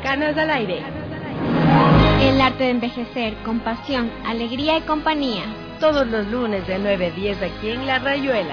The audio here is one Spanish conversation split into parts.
Canas al aire. El arte de envejecer con pasión, alegría y compañía. Todos los lunes de 9 a 10 aquí en La Rayuela.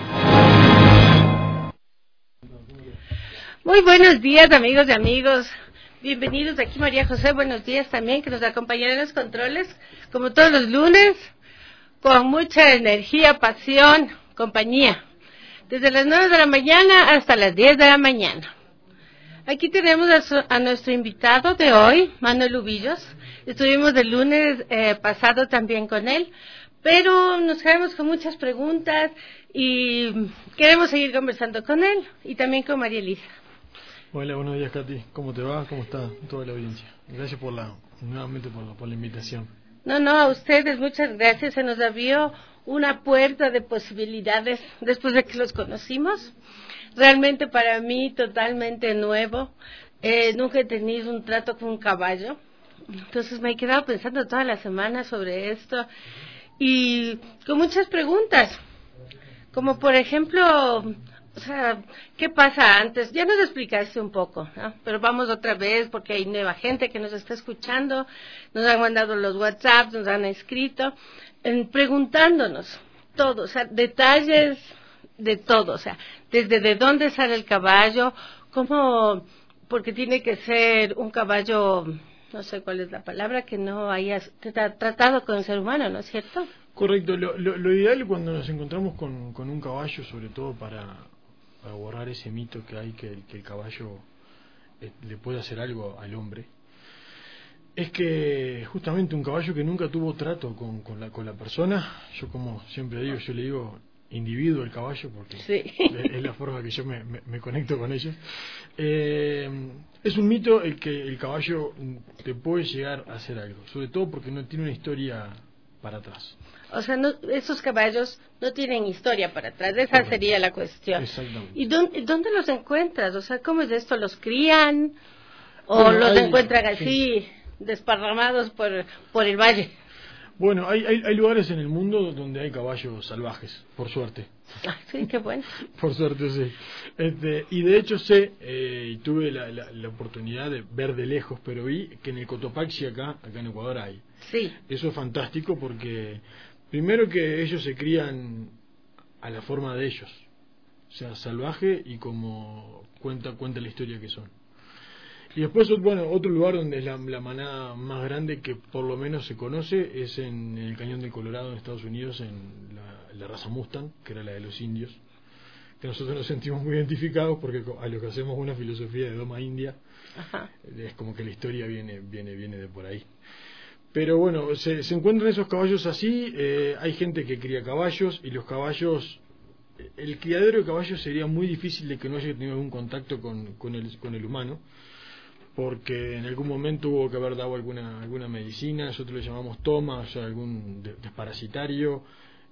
Muy buenos días, amigos y amigos. Bienvenidos aquí María José. Buenos días también, que nos acompañará en los controles, como todos los lunes, con mucha energía, pasión, compañía. Desde las 9 de la mañana hasta las 10 de la mañana. Aquí tenemos a nuestro invitado de hoy, Manuel Ubillos. Estuvimos el lunes pasado también con él, pero nos quedamos con muchas preguntas y queremos seguir conversando con él y también con María Elisa. Hola, buenos días, Katy. ¿Cómo te va? ¿Cómo está toda la audiencia? Gracias nuevamente por la invitación. No, a ustedes muchas gracias. Se nos abrió una puerta de posibilidades después de que los conocimos. Realmente para mí totalmente nuevo. Nunca he tenido un trato con un caballo. Entonces me he quedado pensando toda la semana sobre esto y con muchas preguntas. Como por ejemplo, o sea, ¿qué pasa antes? Ya nos explicaste un poco, ¿no? Pero vamos otra vez porque hay nueva gente que nos está escuchando, nos han mandado los WhatsApp, nos han escrito, preguntándonos todo, o sea, detalles de todo, o sea, desde de dónde sale el caballo, cómo, porque tiene que ser un caballo, no sé cuál es la palabra, que no haya tratado con el ser humano, ¿no es cierto? Correcto, lo ideal cuando nos encontramos con un caballo, sobre todo para borrar ese mito que hay que el caballo le puede hacer algo al hombre, es que justamente un caballo que nunca tuvo trato con la persona, yo como siempre digo, yo le digo individuo el caballo porque sí. es la forma que yo me conecto con ellos. Es un mito el que el caballo te puede llegar a hacer algo, sobre todo porque no tiene una historia para atrás. O sea, esos caballos no tienen historia para atrás, esa sería la cuestión. Exactamente. ¿Y dónde los encuentras? O sea, ¿cómo es esto? ¿Los crían o los encuentran así, desparramados por el valle? Bueno, hay lugares en el mundo donde hay caballos salvajes, por suerte. Ah, sí, qué bueno. Por suerte, sí. Y de hecho sé, y tuve la oportunidad de ver de lejos, pero vi que en el Cotopaxi acá en Ecuador hay. Sí. Eso es fantástico porque, primero que ellos se crían a la forma de ellos. O sea, salvaje y como cuenta la historia que son. Y después, bueno, otro lugar donde es la manada más grande que por lo menos se conoce es en el Cañón del Colorado en Estados Unidos, en la raza Mustang, que era la de los indios, que nosotros nos sentimos muy identificados porque a lo que hacemos una filosofía de Doma India. Ajá. Es como que la historia viene de por ahí. Pero bueno, se encuentran esos caballos así, hay gente que cría caballos y los caballos, el criadero de caballos sería muy difícil de que no haya tenido algún contacto con el humano, porque en algún momento hubo que haber dado alguna medicina, nosotros le llamamos toma, o sea, algún desparasitario,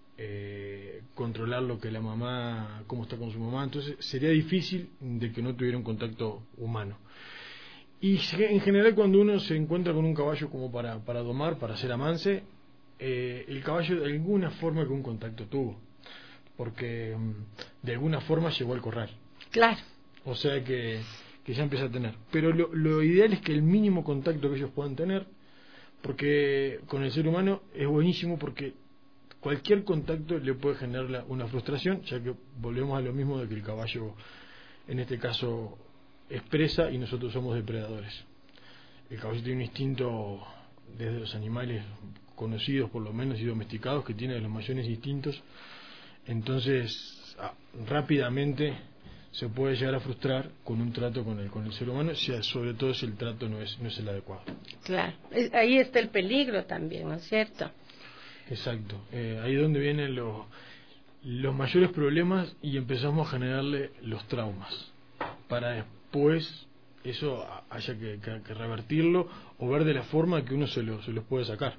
controlar lo que la mamá, cómo está con su mamá, entonces sería difícil de que no tuviera un contacto humano. Y en general cuando uno se encuentra con un caballo como para domar, para hacer amance, el caballo de alguna forma que un contacto tuvo, porque de alguna forma llegó al corral. Claro. O sea que ya empieza a tener. Pero lo ideal es que el mínimo contacto que ellos puedan tener, porque con el ser humano es buenísimo porque cualquier contacto le puede generar una frustración, ya que volvemos a lo mismo de que el caballo, en este caso, es presa y nosotros somos depredadores. El caballo tiene un instinto desde los animales conocidos por lo menos y domesticados, que tiene de los mayores instintos, entonces rápidamente se puede llegar a frustrar con un trato con el ser humano, si sobre todo si el trato no es el adecuado. Claro, ahí está el peligro también, ¿no es cierto? Exacto, ahí es donde vienen los mayores problemas y empezamos a generarle los traumas, para después eso haya que revertirlo o ver de la forma que uno se los puede sacar.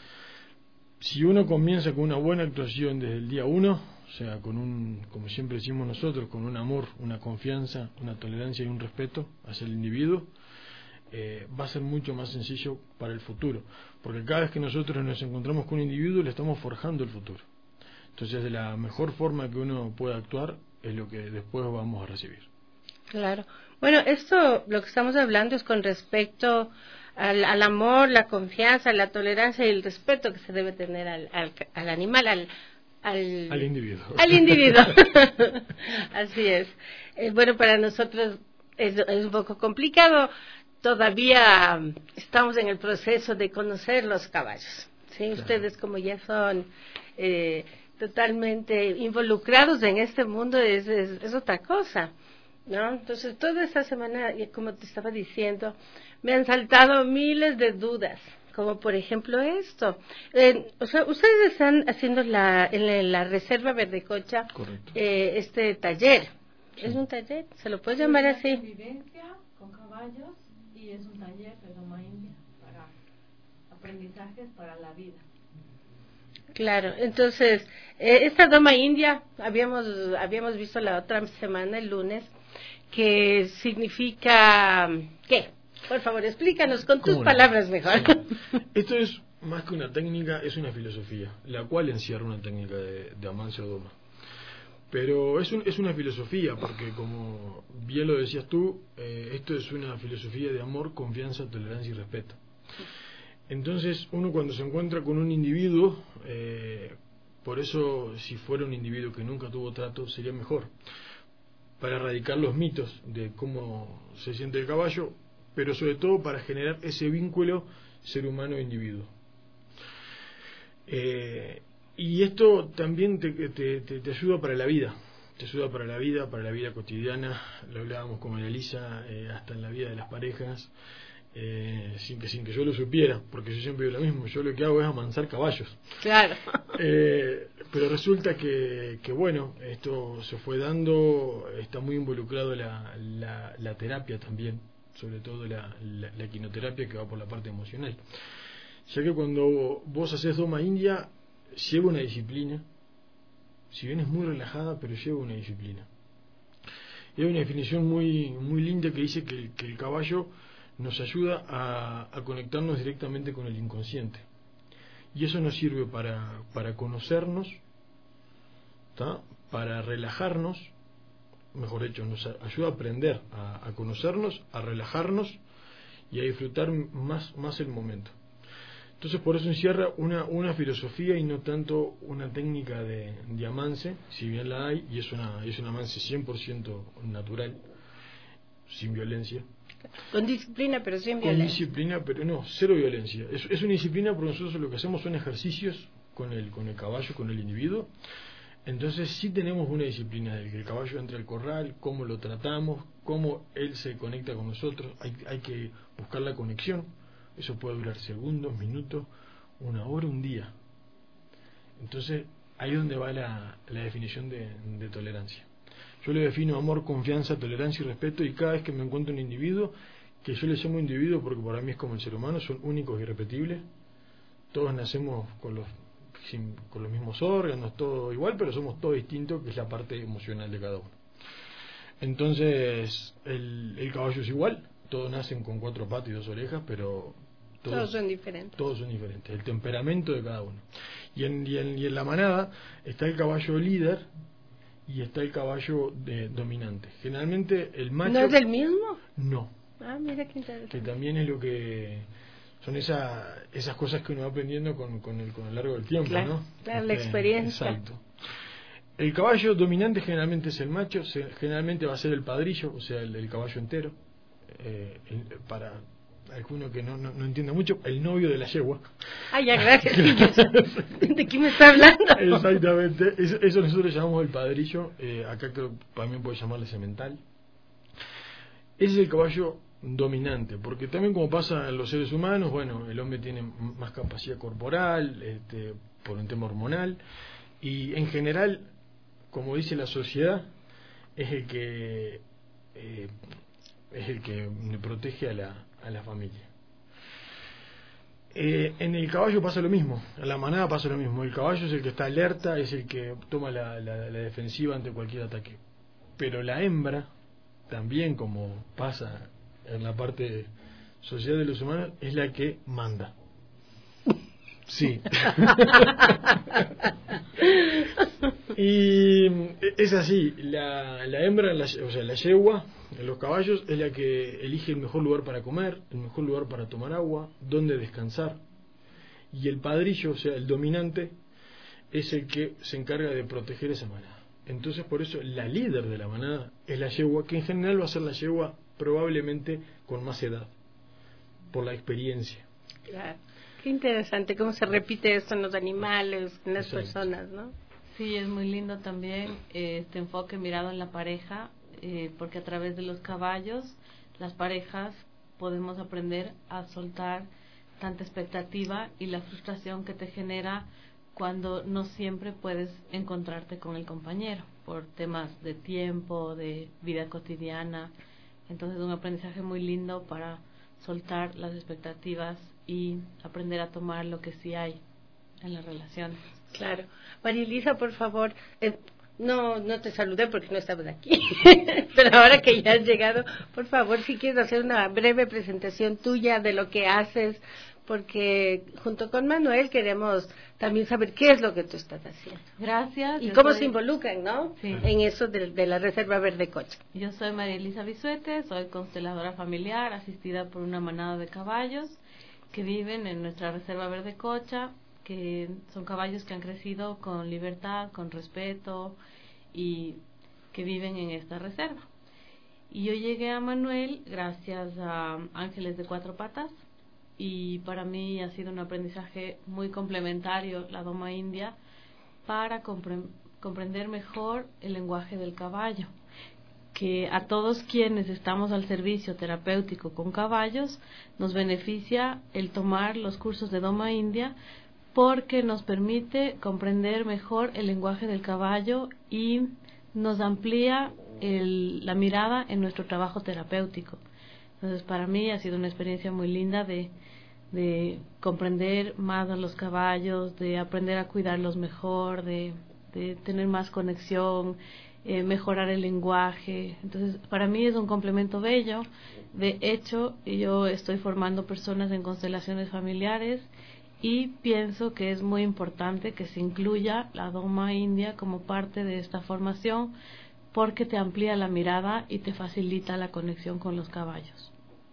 Si uno comienza con una buena actuación desde el día 1, o sea, como siempre decimos nosotros, con un amor, una confianza, una tolerancia y un respeto hacia el individuo, va a ser mucho más sencillo para el futuro, porque cada vez que nosotros nos encontramos con un individuo le estamos forjando el futuro. Entonces, de la mejor forma que uno pueda actuar es lo que después vamos a recibir. Claro. Bueno, esto, lo que estamos hablando es con respecto al amor, la confianza, la tolerancia y el respeto que se debe tener al animal, al individuo. Al individuo. Así es. Bueno, para nosotros es un poco complicado. Todavía estamos en el proceso de conocer los caballos. ¿Sí? Claro. Ustedes, como ya son totalmente involucrados en este mundo, es otra cosa, ¿no? Entonces, toda esta semana, como te estaba diciendo, me han saltado miles de dudas, como por ejemplo esto. O sea, ustedes están haciendo en la Reserva Verdecocha este taller. Sí. ¿Es un taller? ¿Se lo puede llamar así? Convivencia con caballos, y es un taller de Doma India para aprendizajes para la vida. Claro, entonces, esta Doma India, habíamos visto la otra semana, el lunes, que significa, ¿qué? Por favor, explícanos con tus palabras mejor. Sí. Esto es más que una técnica, es una filosofía, la cual encierra una técnica de Amancio Doma. Pero es una filosofía, porque como bien lo decías tú, esto es una filosofía de amor, confianza, tolerancia y respeto. Entonces, uno cuando se encuentra con un individuo, por eso si fuera un individuo que nunca tuvo trato, sería mejor, para erradicar los mitos de cómo se siente el caballo, pero sobre todo para generar ese vínculo ser humano-individuo. Y esto también te ayuda para la vida, te ayuda para la vida cotidiana. Lo hablábamos con María Elisa, hasta en la vida de las parejas, sin que yo lo supiera, porque yo siempre digo lo mismo, yo lo que hago es amansar caballos. Claro. Pero resulta que bueno, esto se fue dando, está muy involucrado la terapia también, sobre todo la quinoterapia, que va por la parte emocional, ya que cuando vos haces Doma India lleva una disciplina, si bien es muy relajada, pero lleva una disciplina. Y hay una definición muy linda que dice que el caballo nos ayuda a conectarnos directamente con el inconsciente, y eso nos sirve para conocernos, ¿tá? Para relajarnos, mejor dicho, nos ayuda a aprender a conocernos, a relajarnos y a disfrutar más el momento. Entonces, por eso encierra una filosofía y no tanto una técnica de amance, si bien la hay, y es un amance 100% natural, sin violencia. Con disciplina, pero sin violencia. Con disciplina, pero no, cero violencia. Es una disciplina, porque nosotros lo que hacemos son ejercicios con el caballo, con el individuo. Entonces sí tenemos una disciplina de que el caballo entre al corral, cómo lo tratamos, cómo él se conecta con nosotros. Hay que buscar la conexión. Eso puede durar segundos, minutos, una hora, un día. Entonces ahí es donde va la definición de tolerancia. Yo le defino amor, confianza, tolerancia y respeto, y cada vez que me encuentro un individuo, que yo le llamo individuo porque para mí es como el ser humano, son únicos y irrepetibles. Todos nacemos con los mismos órganos, todo igual, pero somos todos distintos, que es la parte emocional de cada uno. Entonces el caballo es igual, todos nacen con 4 patas y 2 orejas, pero todos son diferentes. Todos son diferentes, el temperamento de cada uno. Y en la manada está el caballo líder y está el caballo dominante. Generalmente el macho... ¿No es el mismo? No. Ah, mira qué interesante. Que también es lo que... Son esas cosas que uno va aprendiendo con el largo del tiempo, claro, ¿no? Claro, la experiencia. Exacto. El caballo dominante generalmente es el macho, generalmente va a ser el padrillo, o sea, el caballo entero. Para alguno que no entienda mucho, el novio de la yegua. Ah, ya, gracias. ¿De qué me está hablando? Exactamente, eso nosotros llamamos el padrillo, acá creo que también puede llamarle semental. Ese es el caballo dominante, porque también como pasa en los seres humanos, bueno, el hombre tiene más capacidad corporal, por un tema hormonal, y en general, como dice la sociedad, es el que protege a la familia. En el caballo pasa lo mismo, en la manada pasa lo mismo. El caballo es el que está alerta, es el que toma la defensiva ante cualquier ataque. Pero la hembra, también como pasa en la parte social de los humanos, es la que manda. Sí. Y es así, la hembra, o sea, la yegua, en los caballos, es la que elige el mejor lugar para comer, el mejor lugar para tomar agua, dónde descansar. Y el padrillo, o sea, el dominante, es el que se encarga de proteger esa manada. Entonces, por eso, la líder de la manada es la yegua, que en general va a ser la yegua probablemente con más edad, por la experiencia. Claro. Qué interesante cómo se repite esto en los animales, en las personas, ¿no? Sí, es muy lindo también este enfoque mirado en la pareja, porque a través de los caballos, las parejas podemos aprender a soltar tanta expectativa y la frustración que te genera cuando no siempre puedes encontrarte con el compañero por temas de tiempo, de vida cotidiana. Entonces un aprendizaje muy lindo para soltar las expectativas y aprender a tomar lo que sí hay en las relaciones. Claro. María Elisa, por favor, no te saludé porque no estabas aquí, pero ahora que ya has llegado, por favor, si quieres hacer una breve presentación tuya de lo que haces, porque junto con Manuel queremos también saber qué es lo que tú estás haciendo. Gracias. Y cómo se involucran, ¿no? Sí. En eso de la Reserva Verde Cocha. Yo soy María Elisa Bisuete, soy consteladora familiar, asistida por una manada de caballos que viven en nuestra Reserva Verde Cocha, que son caballos que han crecido con libertad, con respeto y que viven en esta reserva. Y yo llegué a Manuel gracias a Ángeles de Cuatro Patas, y para mí ha sido un aprendizaje muy complementario la doma india para comprender mejor el lenguaje del caballo, que a todos quienes estamos al servicio terapéutico con caballos nos beneficia el tomar los cursos de doma india, porque nos permite comprender mejor el lenguaje del caballo y nos amplía la mirada en nuestro trabajo terapéutico. Entonces, para mí ha sido una experiencia muy linda de comprender más a los caballos, de aprender a cuidarlos mejor, de tener más conexión, mejorar el lenguaje. Entonces, para mí es un complemento bello. De hecho, yo estoy formando personas en constelaciones familiares y pienso que es muy importante que se incluya la doma india como parte de esta formación, porque te amplía la mirada y te facilita la conexión con los caballos.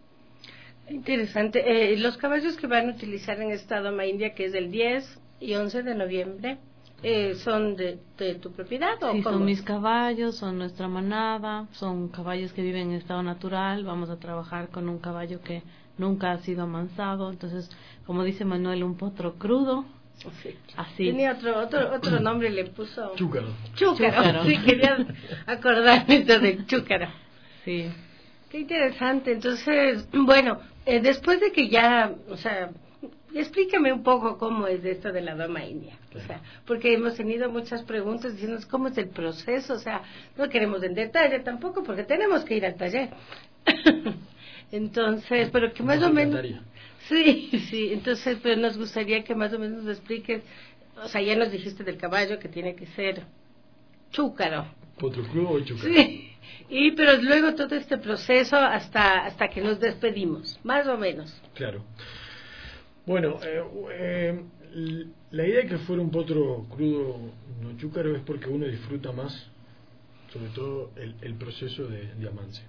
Interesante. Los caballos que van a utilizar en esta doma india, que es del 10 y 11 de noviembre, ¿son de tu propiedad o sí, cómo? Son mis caballos, son nuestra manada, son caballos que viven en estado natural. Vamos a trabajar con un caballo que nunca ha sido amansado, entonces, como dice Manuel, un potro crudo. Sí. Así. Tenía otro nombre, le puso Chúcaro. Chúcaro. Sí, quería acordarme del Chúcaro. Sí. Qué interesante. Entonces, bueno, después de que ya, o sea, explícame un poco cómo es esto de la doma india. O sea, porque hemos tenido muchas preguntas diciendo cómo es el proceso. O sea, no queremos en detalle tampoco porque tenemos que ir al taller. Entonces, pero que más o menos... Sí, entonces, pero nos gustaría que más o menos nos expliques, o sea, ya nos dijiste del caballo que tiene que ser chúcaro. Potro crudo o chúcaro. Sí, pero luego todo este proceso hasta que nos despedimos, más o menos. Claro. Bueno, la idea de que fuera un potro crudo no chúcaro es porque uno disfruta más, sobre todo el proceso de amance.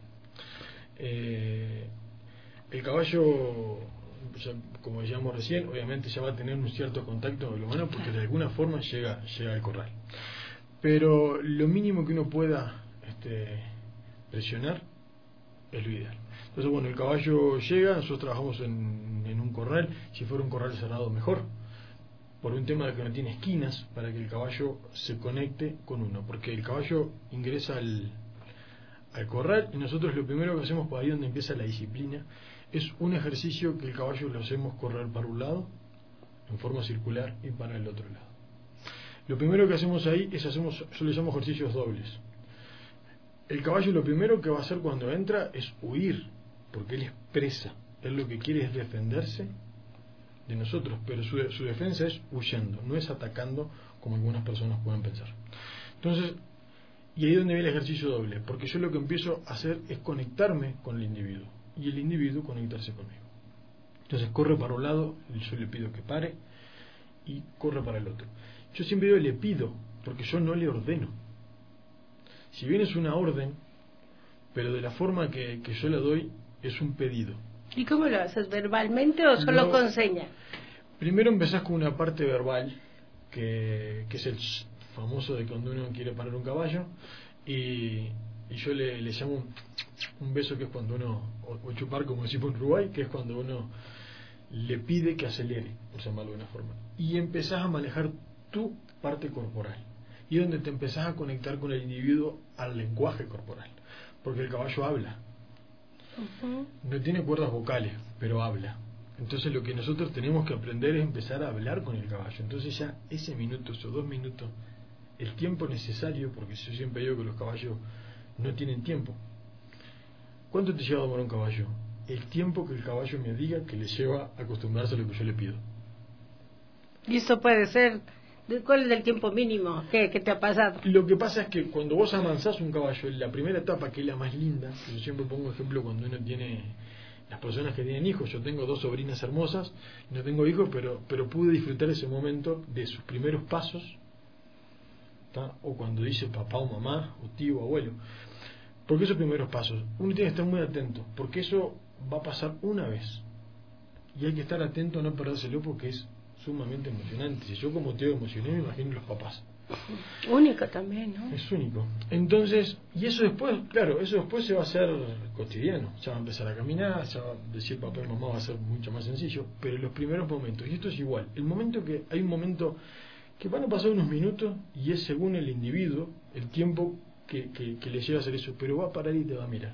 El caballo, ya, como decíamos recién, obviamente ya va a tener un cierto contacto con lo humano porque de alguna forma llega al corral. Pero lo mínimo que uno pueda presionar es lo ideal. Entonces, bueno, el caballo llega, nosotros trabajamos en un corral, si fuera un corral cerrado mejor, por un tema de que no tiene esquinas, para que el caballo se conecte con uno, porque el caballo ingresa al corral y nosotros lo primero que hacemos, por ahí donde empieza la disciplina, es un ejercicio que el caballo lo hacemos correr para un lado en forma circular y para el otro lado. Lo primero que hacemos ahí es yo le llamo ejercicios dobles. El caballo lo primero que va a hacer cuando entra es huir, porque él es presa, él lo que quiere es defenderse de nosotros, pero su defensa es huyendo, no es atacando como algunas personas pueden pensar. Entonces, y ahí es donde viene el ejercicio doble, porque yo lo que empiezo a hacer es conectarme con el individuo y el individuo conectarse conmigo. Entonces corre para un lado, yo le pido que pare y corre para el otro. Yo siempre le pido, porque yo no le ordeno. Si bien es una orden, pero de la forma que yo la doy, es un pedido. ¿Y cómo lo haces? ¿Verbalmente o solo con señas? Primero empezás con una parte verbal, que es el famoso de cuando uno quiere parar un caballo, y yo le llamo un beso, que es cuando uno, o chupar como decimos en Uruguay, que es cuando uno le pide que acelere, por llamarlo de una forma. Y empezás a manejar tu parte corporal, y es donde te empezás a conectar con el individuo al lenguaje corporal, porque el caballo habla. No tiene cuerdas vocales, pero habla. Entonces lo que nosotros tenemos que aprender es empezar a hablar con el caballo. Entonces ya ese minuto, esos 2 minutos, el tiempo necesario, porque yo siempre digo que los caballos no tienen tiempo. ¿Cuánto te lleva a domar un caballo? El tiempo que el caballo me diga que le lleva a acostumbrarse a lo que yo le pido. Y esto puede ser, ¿cuál es el tiempo mínimo que te ha pasado? Lo que pasa es que cuando vos amansás un caballo, en la primera etapa, que es la más linda, yo siempre pongo ejemplo cuando uno tiene, las personas que tienen hijos, yo tengo 2 sobrinas hermosas, no tengo hijos, pero pude disfrutar ese momento de sus primeros pasos, ¿tá? O cuando dice papá o mamá, o tío o abuelo. Porque esos primeros pasos, uno tiene que estar muy atento, porque eso va a pasar una vez, y hay que estar atento a no perdérselo, porque es sumamente emocionante. Si yo como tío emocioné, me imagino los papás. Único también, ¿no? Es único. Entonces, y eso después, claro, eso después se va a hacer cotidiano. Ya va a empezar a caminar, ya va a decir papá y mamá, va a ser mucho más sencillo. Pero los primeros momentos, y esto es igual, el momento que hay un momento que van a pasar unos minutos, y es según el individuo el tiempo que le lleva a hacer eso, pero va a parar y te va a mirar.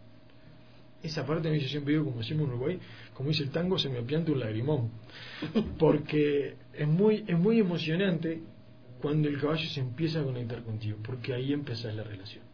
Esa parte me dice, siempre digo, como decimos en Uruguay, como dice el tango, se me apianta un lagrimón, porque es muy emocionante cuando el caballo se empieza a conectar contigo, porque ahí empezás la relación.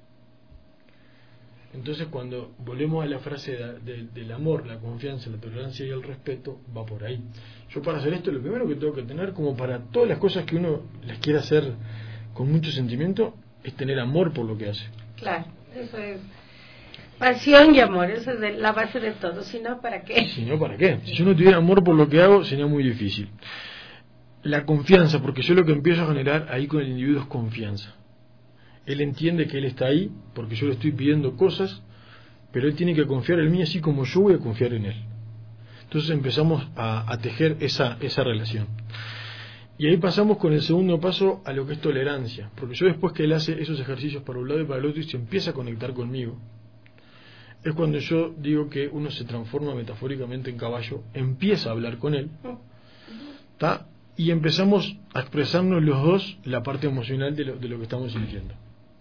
Entonces, cuando volvemos a la frase del amor, la confianza, la tolerancia y el respeto, va por ahí. Yo, para hacer esto, lo primero que tengo que tener, como para todas las cosas que uno las quiere hacer con mucho sentimiento, es tener amor por lo que hace. Claro, eso es pasión y amor, esa es la base de todo. Si no, ¿para qué? Si no, ¿para qué? Si yo no tuviera amor por lo que hago, sería muy difícil. La confianza, porque yo lo que empiezo a generar ahí con el individuo es confianza. Él entiende que él está ahí porque yo le estoy pidiendo cosas, pero él tiene que confiar en mí así como yo voy a confiar en él. Entonces empezamos a tejer esa relación. Y ahí pasamos con el segundo paso a lo que es tolerancia, porque yo, después que él hace esos ejercicios para un lado y para el otro y se empieza a conectar conmigo, es cuando yo digo que uno se transforma metafóricamente en caballo, empieza a hablar con él, ¿tá? Y empezamos a expresarnos los dos la parte emocional de lo que estamos sintiendo.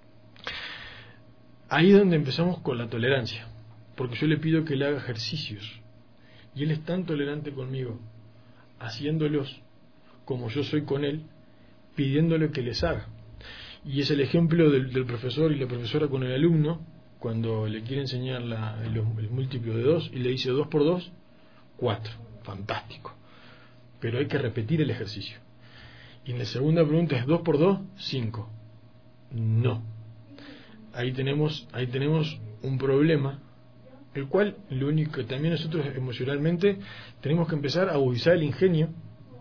Ahí es donde empezamos con la tolerancia, porque yo le pido que él haga ejercicios, y él es tan tolerante conmigo, haciéndolos como yo soy con él, pidiéndole que les haga. Y es el ejemplo del profesor y la profesora con el alumno, cuando le quiere enseñar el múltiplo de 2 y le dice 2 por 2, 4, fantástico, pero hay que repetir el ejercicio. Y en la segunda pregunta es 2 por 2, 5, no. Ahí tenemos un problema, el cual lo único que también nosotros emocionalmente tenemos que empezar a agudizar el ingenio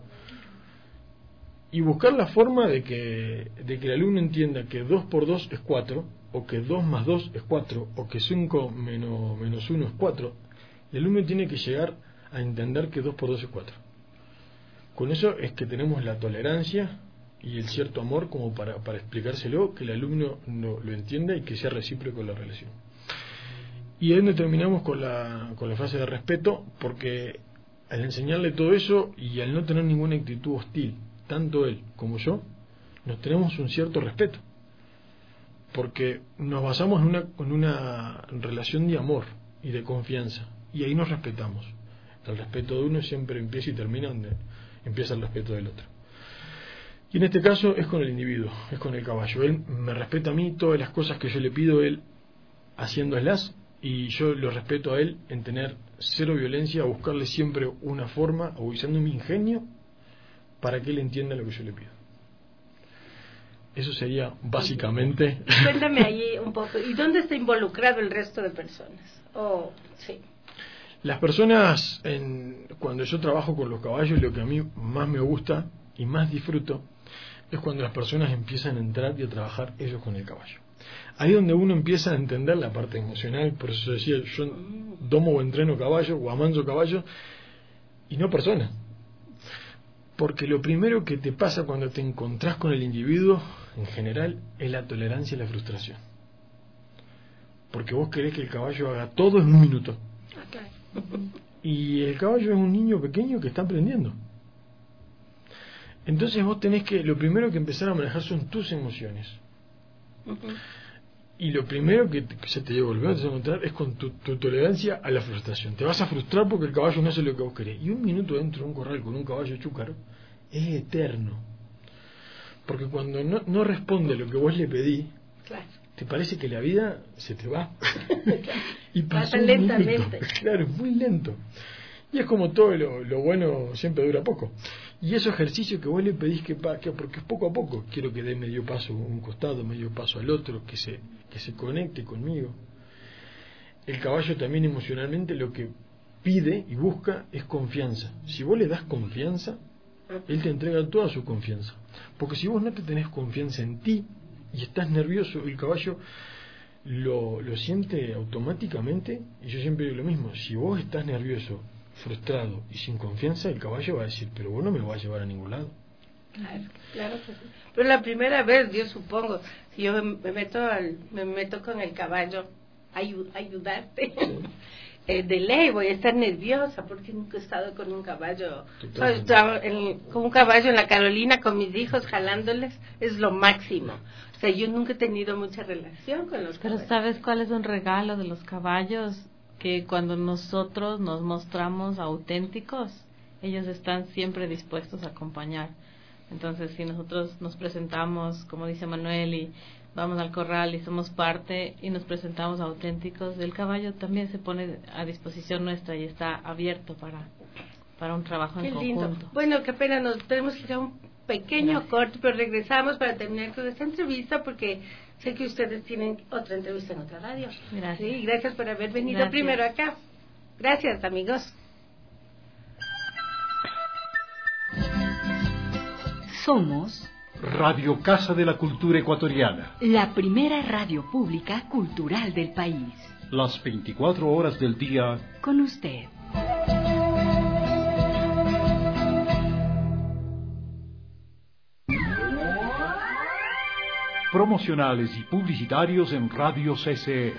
y buscar la forma de que el alumno entienda que 2 por 2 es 4, o que 2 más 2 es 4, o que 5 menos 1 es 4. El alumno tiene que llegar a entender que 2 por 2 es 4. Con eso es que tenemos la tolerancia y el cierto amor como para explicárselo, que el alumno lo entienda y que sea recíproco la relación. Y ahí donde terminamos con la fase de respeto, porque al enseñarle todo eso y al no tener ninguna actitud hostil, tanto él como yo, nos tenemos un cierto respeto, porque nos basamos en una relación de amor y de confianza, y ahí nos respetamos. El respeto de uno siempre empieza y termina donde empieza el respeto del otro. Y en este caso es con el individuo, es con el caballo. Él me respeta a mí, todas las cosas que yo le pido, él haciéndolas, y yo lo respeto a él en tener cero violencia, a buscarle siempre una forma, agudizando mi ingenio, para que él entienda lo que yo le pido. Eso sería básicamente. Cuéntame ahí un poco, ¿y dónde está involucrado el resto de personas? Sí. Las personas, cuando yo trabajo con los caballos, lo que a mí más me gusta y más disfruto es cuando las personas empiezan a entrar y a trabajar ellos con el caballo. Ahí es donde uno empieza a entender la parte emocional. Por eso decía, yo domo o entreno caballo o amanso caballo y no personas. Porque lo primero que te pasa cuando te encontrás con el individuo, en general, es la tolerancia y la frustración. Porque vos querés que el caballo haga todo en un minuto. Y el caballo es un niño pequeño que está aprendiendo. Entonces vos tenés que, lo primero que empezar a manejar son tus emociones. Y lo primero que se te lleva a encontrar es con tu tolerancia a la frustración. Te vas a frustrar porque el caballo no hace lo que vos querés. Y un minuto dentro de un corral con un caballo chúcaro es eterno. Porque cuando no responde lo que vos le pedí, claro, te parece que la vida se te va. Y pasa lentamente. Claro, es muy lento. Y es como todo lo bueno siempre dura poco. Y esos ejercicios que vos le pedís que porque es poco a poco, quiero que dé medio paso a un costado, medio paso al otro, que se conecte conmigo. El caballo también emocionalmente lo que pide y busca es confianza. Si vos le das confianza, él te entrega toda su confianza. Porque si vos no te tenés confianza en ti y estás nervioso, el caballo lo siente automáticamente. Y yo siempre digo lo mismo: si vos estás nervioso, frustrado y sin confianza, el caballo va a decir, pero vos no me vas a llevar a ningún lado. Claro que sí. Pero la primera vez, yo supongo, si yo me meto con el caballo a ayudarte, de ley voy a estar nerviosa porque nunca he estado con un caballo. Con un caballo en la Carolina con mis hijos jalándoles es lo máximo. O sea, yo nunca he tenido mucha relación con los caballos. Pero ¿sabes cuál es un regalo de los caballos? Que cuando nosotros nos mostramos auténticos, ellos están siempre dispuestos a acompañar. Entonces, si nosotros nos presentamos, como dice Manuel, y vamos al corral y somos parte y nos presentamos auténticos, el caballo también se pone a disposición nuestra y está abierto para un trabajo en conjunto. Lindo. Bueno, qué pena, nos tenemos que ir a un pequeño corte, pero regresamos para terminar con esta entrevista porque sé que ustedes tienen otra entrevista en otra radio. Gracias. Sí, gracias por haber venido primero acá. Gracias, amigos. Somos Radio Casa de la Cultura Ecuatoriana, la primera radio pública cultural del país. Las 24 horas del día con usted. Promocionales y publicitarios en Radio CCE.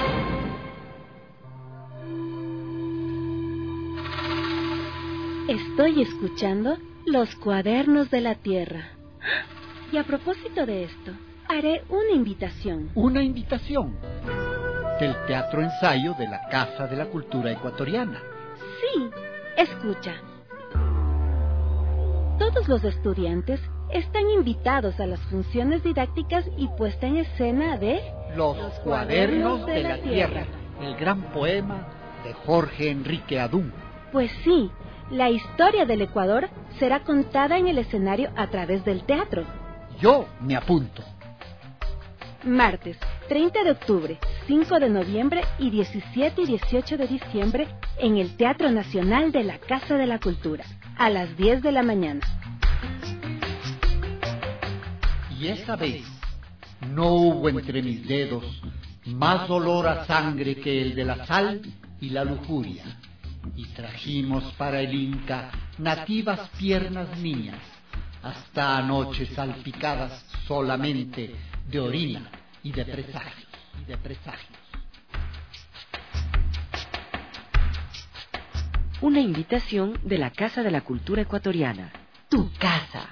Estoy escuchando Los Cuadernos de la Tierra. Y a propósito de esto, haré una invitación. ¿Una invitación? Del Teatro Ensayo de la Casa de la Cultura Ecuatoriana. Sí, escucha. Todos los estudiantes están invitados a las funciones didácticas y puesta en escena de Los Cuadernos de la Tierra, el gran poema de Jorge Enrique Adún. Pues sí, la historia del Ecuador será contada en el escenario a través del teatro. Yo me apunto. Martes, 30 de octubre, 5 de noviembre y 17 y 18 de diciembre en el Teatro Nacional de la Casa de la Cultura, a las 10 de la mañana. Y esa vez no hubo entre mis dedos más olor a sangre que el de la sal y la lujuria. Y trajimos para el Inca nativas piernas mías, hasta anoche salpicadas solamente de orina y de presagios. Una invitación de la Casa de la Cultura Ecuatoriana. Tu casa.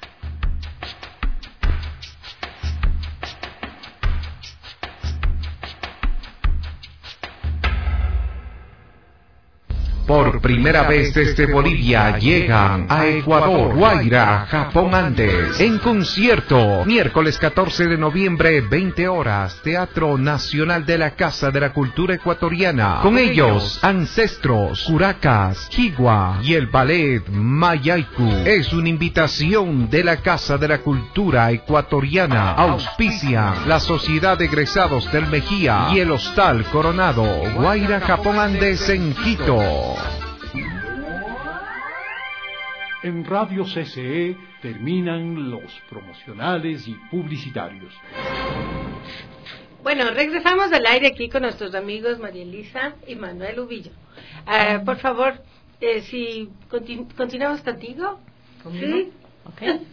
Por primera vez desde Bolivia llegan a Ecuador, Guaira, Japón Andes, en concierto, miércoles 14 de noviembre, 20 horas, Teatro Nacional de la Casa de la Cultura Ecuatoriana. Con ellos, Ancestros, Curacas, Jigua y el ballet Mayaiku. Es una invitación de la Casa de la Cultura Ecuatoriana. Auspician la Sociedad de Egresados del Mejía y el Hostal Coronado, Guaira, Japón Andes en Quito. En Radio CCE Terminan los promocionales y publicitarios. Bueno, regresamos al aire aquí con nuestros amigos María Elisa y Manuel Ubillo. Por favor, si continuamos contigo. ¿Conmigo? Sí. Okay.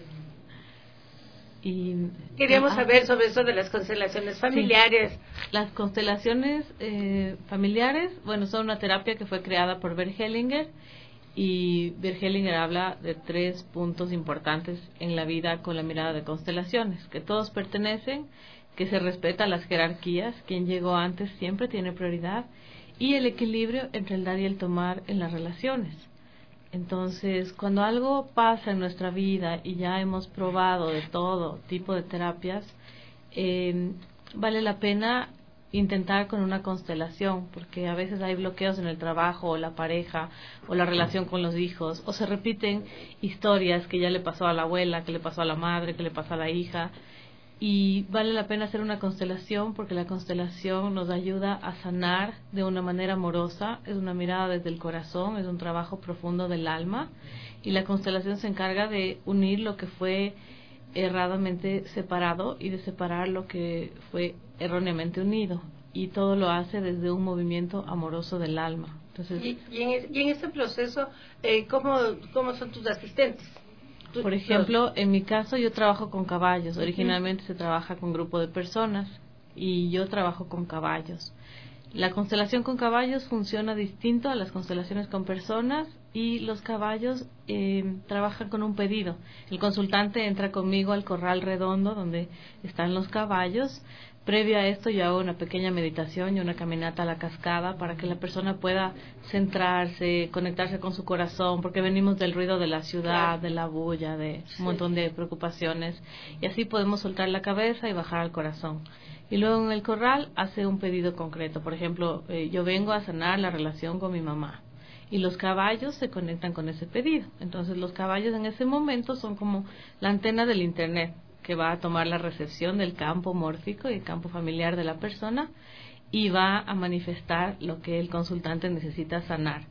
Y queríamos saber sobre eso de las constelaciones familiares. Sí. Las constelaciones familiares, bueno, son una terapia que fue creada por Bert Hellinger, y Bert Hellinger habla de 3 puntos importantes en la vida con la mirada de constelaciones: que todos pertenecen, que se respetan las jerarquías, quien llegó antes siempre tiene prioridad, y el equilibrio entre el dar y el tomar en las relaciones. Entonces, cuando algo pasa en nuestra vida y ya hemos probado de todo tipo de terapias, vale la pena intentar con una constelación, porque a veces hay bloqueos en el trabajo, o la pareja, o la relación con los hijos, o se repiten historias que ya le pasó a la abuela, que le pasó a la madre, que le pasó a la hija, y vale la pena hacer una constelación, porque la constelación nos ayuda a sanar de una manera amorosa, es una mirada desde el corazón, es un trabajo profundo del alma, y la constelación se encarga de unir lo que fue erradamente separado y de separar lo que fue erróneamente unido, y todo lo hace desde un movimiento amoroso del alma. Entonces, y en este proceso, ¿cómo son tus asistentes? Por ejemplo, en mi caso yo trabajo con caballos. Originalmente se trabaja con grupo de personas y yo trabajo con caballos. La constelación con caballos funciona distinto a las constelaciones con personas, y los caballos trabajan con un pedido. El consultante entra conmigo al corral redondo donde están los caballos. Previo a esto yo hago una pequeña meditación y una caminata a la cascada para que la persona pueda centrarse, conectarse con su corazón, porque venimos del ruido de la ciudad, de la bulla, de un montón de preocupaciones, y así podemos soltar la cabeza y bajar al corazón. Y luego en el corral hace un pedido concreto. Por ejemplo, yo vengo a sanar la relación con mi mamá, y los caballos se conectan con ese pedido. Entonces los caballos en ese momento son como la antena del internet, que va a tomar la recepción del campo mórfico y el campo familiar de la persona, y va a manifestar lo que el consultante necesita sanar.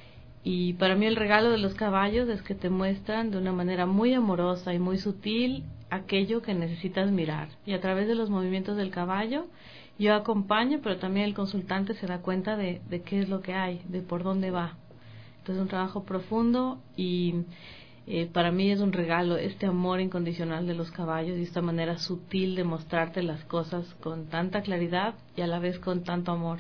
Y para mí el regalo de los caballos es que te muestran de una manera muy amorosa y muy sutil aquello que necesitas mirar, y a través de los movimientos del caballo yo acompaño, pero también el consultante se da cuenta de qué es lo que hay, de por dónde va. Entonces es un trabajo profundo, y para mí es un regalo este amor incondicional de los caballos y esta manera sutil de mostrarte las cosas con tanta claridad y a la vez con tanto amor.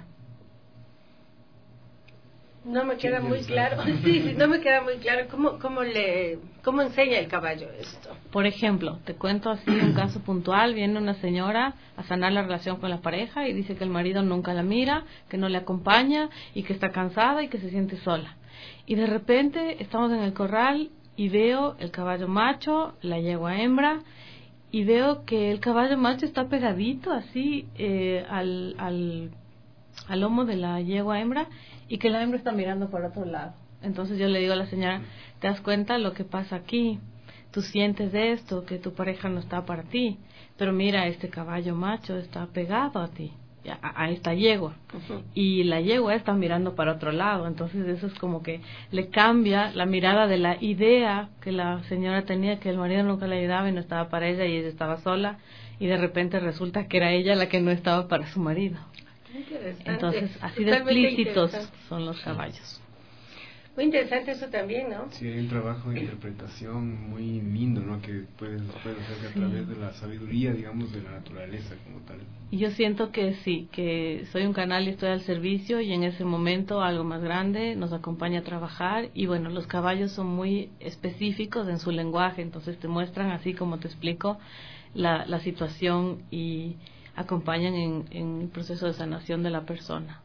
No me queda muy claro. Sí, no me queda muy claro cómo enseña el caballo esto. Por ejemplo, te cuento así un caso puntual. Viene una señora a sanar la relación con la pareja y dice que el marido nunca la mira, que no le acompaña y que está cansada y que se siente sola. Y de repente estamos en el corral y veo el caballo macho, la yegua hembra, y veo que el caballo macho está pegadito así al lomo de la yegua hembra, y que la hembra está mirando por otro lado. Entonces yo le digo a la señora, ¿te das cuenta lo que pasa aquí? Tú sientes esto, que tu pareja no está para ti, pero mira, este caballo macho está pegado a ti, a esta yegua, y la yegua está mirando para otro lado. Entonces eso es como que le cambia la mirada de la idea que la señora tenía, que el marido nunca le ayudaba y no estaba para ella y ella estaba sola, y de repente resulta que era ella la que no estaba para su marido. Entonces así de explícitos son los caballos. Muy interesante eso también, ¿no? Sí, hay un trabajo de interpretación muy lindo, ¿no? Que puedes hacer a través de la sabiduría, digamos, de la naturaleza como tal. Y yo siento que sí, que soy un canal y estoy al servicio, y en ese momento algo más grande nos acompaña a trabajar. Y bueno, los caballos son muy específicos en su lenguaje, entonces te muestran, así como te explico, la situación, y acompañan en el proceso de sanación de la persona.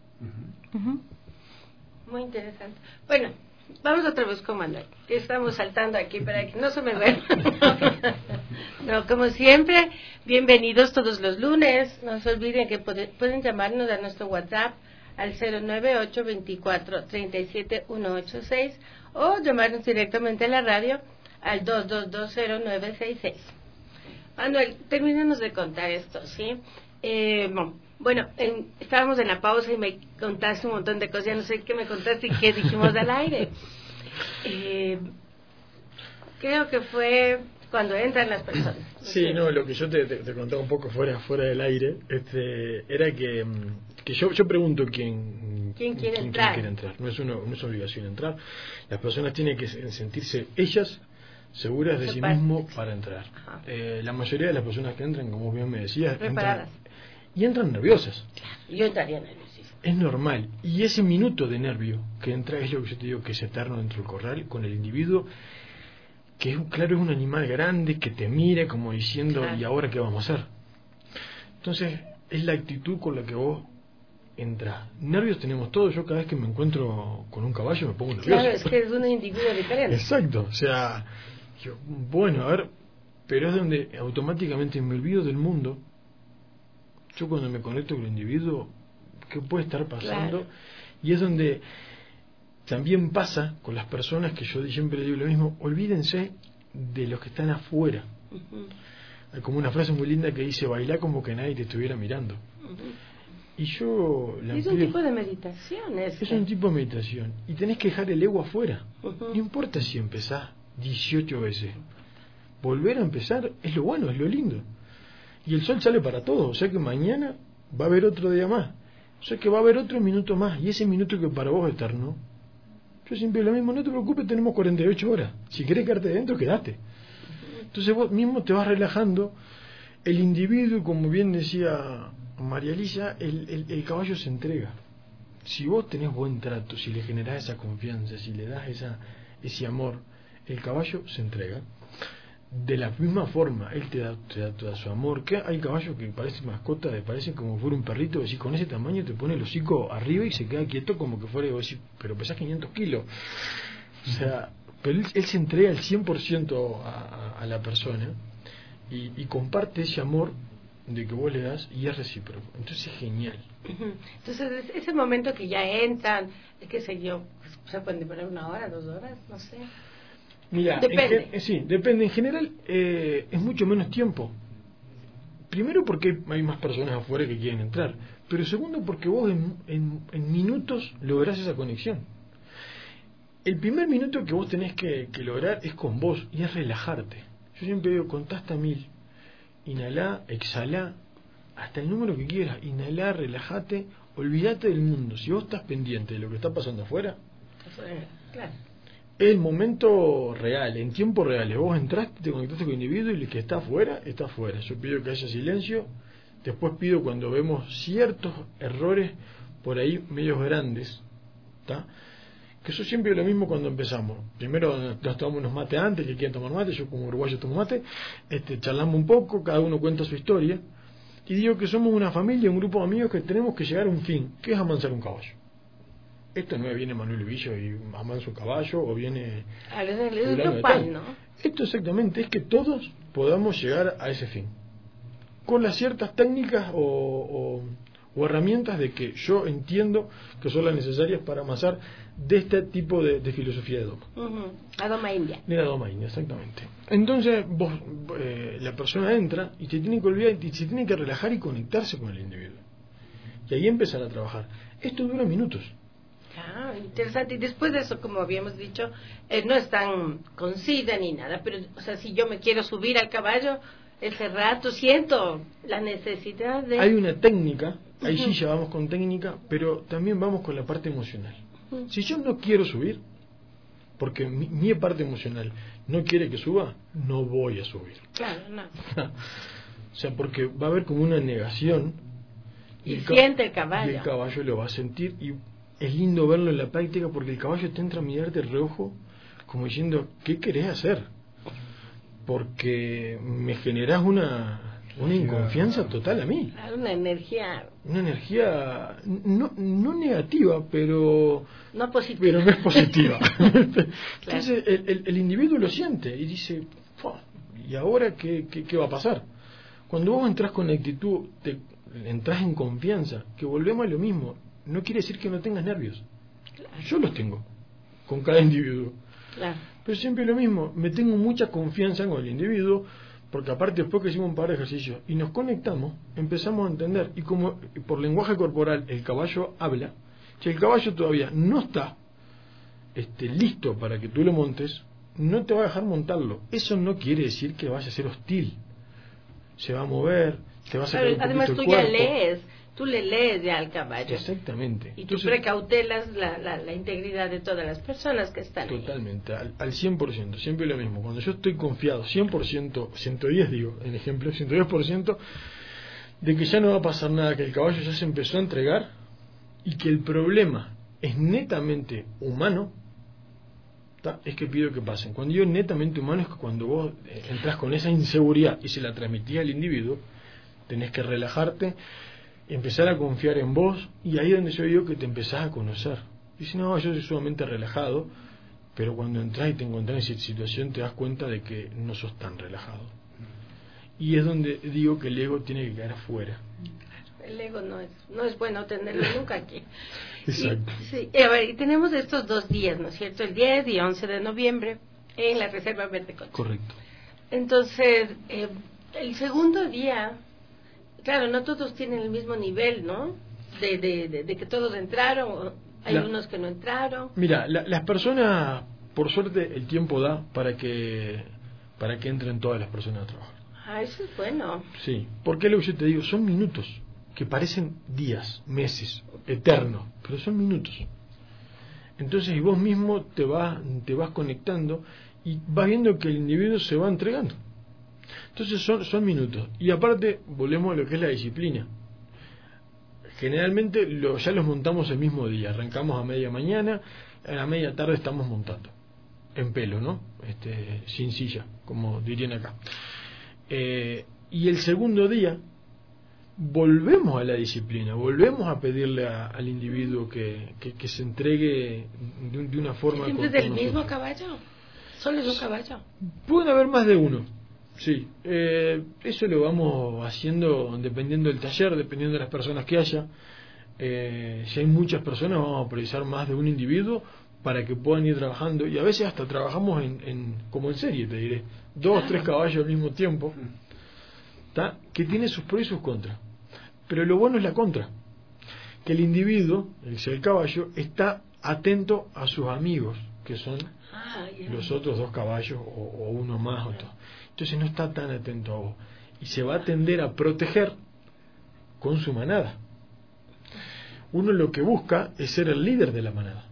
Muy interesante. Bueno, vamos otra vez con Manuel. Estamos saltando aquí para que no se me vea. No, como siempre, bienvenidos todos los lunes. No se olviden que pueden llamarnos a nuestro WhatsApp al 098-24-37-186 o llamarnos directamente a la radio al 222-0966. Manuel, termínanos de contar esto, ¿sí? Bueno, estábamos en la pausa y me contaste un montón de cosas. Ya no sé qué me contaste y qué dijimos al aire. Creo que fue cuando entran las personas. Sí, no, lo que yo te contaba un poco fuera del aire, era que yo pregunto quién quiere entrar. No es una obligación entrar. Las personas tienen que sentirse ellas seguras de sí mismo para entrar. La mayoría de las personas que entran, como bien me decías, preparadas. Y entran nerviosas. Yo entraría nerviosísima. Es normal. Y ese minuto de nervio que entra es lo que yo te digo que es eterno dentro del corral con el individuo que es un animal grande que te mira como diciendo, ¿y ahora qué vamos a hacer? Entonces es la actitud con la que vos entras. Nervios tenemos todos. Yo cada vez que me encuentro con un caballo me pongo nervioso. Claro, es que es un individuo diferente. Exacto, o sea, bueno, a ver, pero es donde automáticamente me olvido del mundo. Yo cuando me conecto con el individuo, ¿qué puede estar pasando? Claro. Y es donde también pasa con las personas que yo siempre digo lo mismo, olvídense de los que están afuera. Hay como una frase muy linda que dice, bailá como que nadie te estuviera mirando. Y yo es un tipo de meditación. Es un tipo de meditación. Y tenés que dejar el ego afuera. No importa si empezás 18 veces. Volver a empezar es lo bueno, es lo lindo. Y el sol sale para todos. O sea que mañana va a haber otro día más. O sea que va a haber otro minuto más. Y ese minuto que para vos es eterno, yo siempre lo mismo, no te preocupes, tenemos 48 horas. Si querés quedarte dentro, quedate. Entonces vos mismo te vas relajando. El individuo, como bien decía María Elisa, el caballo se entrega. Si vos tenés buen trato, si le generás esa confianza, si le das ese amor, el caballo se entrega. De la misma forma, él te da todo su amor. Que hay caballos que parecen mascotas, parecen como fuera un perrito, decís, con ese tamaño te pone el hocico arriba y se queda quieto como que fuera, decís, pero pesás 500 kilos. O sea, pero él se entrega al 100% a la persona y comparte ese amor de que vos le das y es recíproco. Entonces es genial. Entonces ese momento que ya entran, qué sé yo, se pueden demorar 1 hora, 2 horas, no sé. Mira, depende. Sí, depende. En general es mucho menos tiempo. Primero porque hay más personas afuera que quieren entrar, pero segundo porque vos en minutos lográs esa conexión. El primer minuto que vos tenés que lograr es con vos y es relajarte. Yo siempre digo, contá hasta 1000. Inhalá, exhalá, hasta el número que quieras. Inhalá, relájate, olvídate del mundo. Si vos estás pendiente de lo que está pasando afuera, claro, el momento real, en tiempo real, vos entraste, te conectaste con el individuo y el que está afuera, está afuera. Yo pido que haya silencio, después pido cuando vemos ciertos errores por ahí medios grandes, ¿tá? Que yo siempre digo lo mismo cuando empezamos. Primero nos tomamos unos mates antes, que quieren tomar mate, yo como uruguayo tomo mate, charlamos un poco, cada uno cuenta su historia, y digo que somos una familia, un grupo de amigos que tenemos que llegar a un fin, que es amansar un caballo. Esto no viene Manuel Villo y amansa un caballo, o viene grupal, ¿no? Esto exactamente es que todos podamos llegar a ese fin, con las ciertas técnicas o herramientas de que yo entiendo que son las necesarias para amasar de este tipo de filosofía de Doma. La Doma India. De la Doma India, exactamente. Entonces vos, la persona entra y se tiene que olvidar y se tiene que relajar y conectarse con el individuo. Y ahí empezar a trabajar. Esto dura minutos. Ah, interesante. Y después de eso, como habíamos dicho, no están con sida ni nada, pero, o sea, si yo me quiero subir al caballo, ese rato siento la necesidad de... Hay una técnica, ahí sí ya vamos con técnica, pero también vamos con la parte emocional. Si yo no quiero subir, porque mi parte emocional no quiere que suba, no voy a subir. Claro, no. O sea, porque va a haber como una negación. Y siente el caballo. Y el caballo lo va a sentir y es lindo verlo en la práctica porque el caballo te entra a mirarte de reojo como diciendo, ¿qué querés hacer? Porque me generás una inconfianza total a mí. Una energía... Una energía no negativa, pero... No positiva. Pero no es positiva. Entonces el individuo lo siente y dice, ¿y ahora qué va a pasar? Cuando vos entras con actitud, entras en confianza, que volvemos a lo mismo. No quiere decir que no tengas nervios. Claro. Yo los tengo, con cada individuo. Claro. Pero siempre lo mismo, me tengo mucha confianza con el individuo, porque aparte después que hicimos un par de ejercicios y nos conectamos, empezamos a entender, y como por lenguaje corporal el caballo habla, si el caballo todavía no está listo para que tú lo montes, no te va a dejar montarlo. Eso no quiere decir que vaya a ser hostil. Se va a mover, te va a sacar un poquito además el tú cuerpo. ya lees, tú le lees ya al caballo. Exactamente. Y Entonces, tú precautelas la integridad de todas las personas que están ahí. totalmente, al 100%, siempre lo mismo. Cuando yo estoy confiado, 100%, 110 digo, en ejemplo, 110%, de que ya no va a pasar nada, que el caballo ya se empezó a entregar y que el problema es netamente humano, es que pido que pasen. Cuando digo netamente humano es que cuando vos entras con esa inseguridad y se la transmitís al individuo, tenés que relajarte, empezar a confiar en vos, y ahí es donde yo digo que te empezás a conocer. Dices, no, yo soy sumamente relajado, pero cuando entras y te encontrás en esa situación te das cuenta de que no sos tan relajado. Y es donde digo que el ego tiene que quedar afuera. El ego no es bueno tenerlo nunca aquí. Exacto. A ver, y tenemos estos 2 días, ¿no es cierto? El 10 y 11 de noviembre en la Reserva Verde Cocha. Correcto. Entonces, el segundo día, claro, no todos tienen el mismo nivel, ¿no? De que todos entraron, hay unos que no entraron. Mira, las personas, por suerte, el tiempo da para que entren todas las personas a trabajar. Ah, eso es bueno. Sí, porque lo que yo te digo, son minutos que parecen días, meses, eternos, pero son minutos. Entonces, y vos mismo te vas conectando y vas viendo que el individuo se va entregando. Entonces son minutos. Y aparte, volvemos a lo que es la disciplina. Generalmente ya los montamos el mismo día. Arrancamos a media mañana, a la media tarde estamos montando. En pelo, ¿no? Sin silla, como dirían acá. Y el segundo día volvemos a la disciplina, volvemos a pedirle al individuo que se entregue de una forma. ¿Siempre del mismo caballo? ¿Solo es un caballo? Pueden haber más de uno, sí. Eso lo vamos haciendo dependiendo del taller, dependiendo de las personas que haya. Si hay muchas personas, vamos a priorizar más de un individuo para que puedan ir trabajando, y a veces hasta trabajamos como en serie, te diré, 2 o 3 caballos al mismo tiempo, que tiene sus pros y sus contras. Pero lo bueno es la contra, que el individuo, el caballo, está atento a sus amigos, que son los otros 2 caballos o uno más. Entonces no está tan atento a vos, y se va a tender a proteger con su manada. Uno lo que busca es ser el líder de la manada,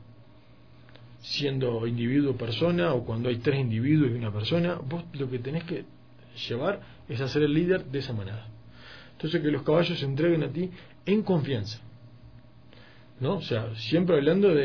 siendo individuo persona, o cuando hay 3 individuos y una persona, vos lo que tenés que llevar es a ser el líder de esa manada. Entonces, que los caballos se entreguen a ti en confianza, ¿no? O sea, siempre hablando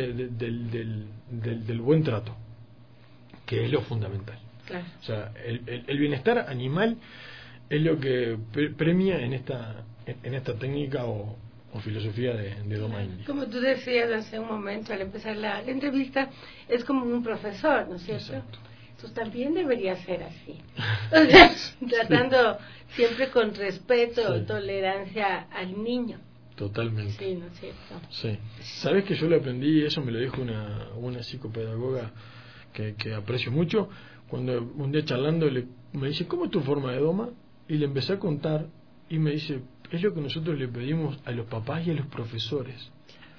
del buen trato, que es lo fundamental. Claro. O sea, el bienestar animal es lo que premia en esta técnica o filosofía de Doma India. Como tú decías hace un momento al empezar la entrevista, es como un profesor, ¿no es cierto? Exacto. Entonces también debería ser así. O sea, tratando siempre con respeto y tolerancia al niño. Totalmente. Sí, ¿no es cierto? Sí. ¿Sabes que yo lo aprendí? Eso me lo dijo una psicopedagoga que aprecio mucho. Cuando un día charlando me dice, ¿cómo es tu forma de doma? Y le empecé a contar y me dice, es lo que nosotros le pedimos a los papás y a los profesores.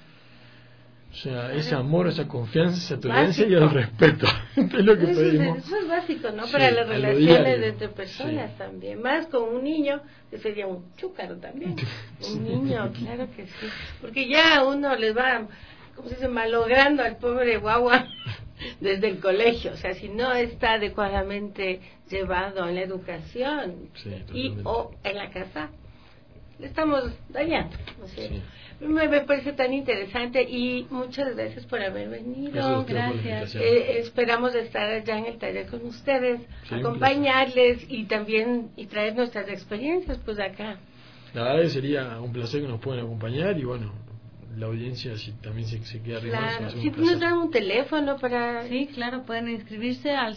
O sea, ese amor, esa confianza, esa tolerancia y el respeto. Es lo que pedimos. Eso es básico, ¿no? Sí, para las relaciones diario. entre personas también. Más con un niño, que sería un chúcaro también. Un niño, claro que sí. Porque ya uno les va, ¿cómo se dice?, malogrando al pobre guagua desde el colegio. O sea, si no está adecuadamente llevado en la educación o en la casa, le estamos dañando, ¿no es cierto? Sí. Me parece tan interesante y muchas gracias por haber venido. Gracias. Esperamos estar allá en el taller con ustedes, acompañarles y también traer nuestras experiencias pues acá. La verdad que sería un placer que nos puedan acompañar, y bueno, la audiencia si también se queda arriba. Claro, si nos dan un teléfono para... Sí, claro, pueden inscribirse al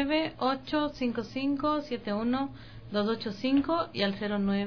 09-855-71-285 y al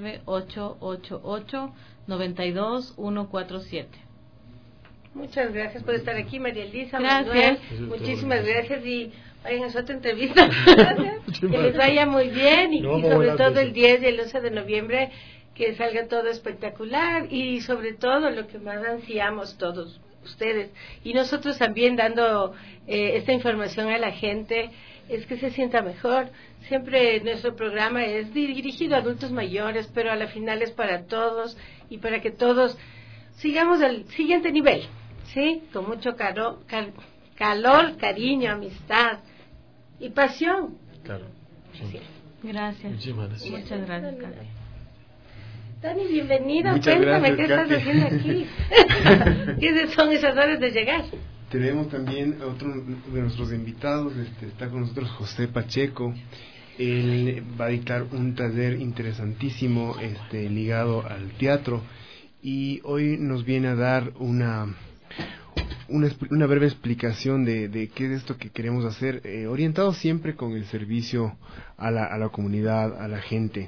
09-888-92147. Muchas gracias por estar aquí, María Elisa. Gracias. Manuel, muchísimas gracias y vayan a su otra entrevista. Que les vaya muy bien y sobre todo el 10 y el 11 de noviembre que salga todo espectacular y sobre todo lo que más ansiamos todos, ustedes y nosotros también dando esta información a la gente, es que se sienta mejor. Siempre nuestro programa es dirigido a adultos mayores, pero a la final es para todos y para que todos sigamos al siguiente nivel, ¿sí? Con mucho calor, cariño, amistad y pasión. Claro. Sí. Gracias. Muchas gracias, Katy. Dani, bienvenido. Muchas Cuéntame, gracias, ¿qué estás Katy. haciendo aquí? ¿Qué son esas horas de llegar? Tenemos también a otro de nuestros invitados, está con nosotros José Pacheco. Él va a dictar un taller interesantísimo ligado al teatro y hoy nos viene a dar una breve explicación de qué es esto que queremos hacer, orientado siempre con el servicio a la comunidad, a la gente.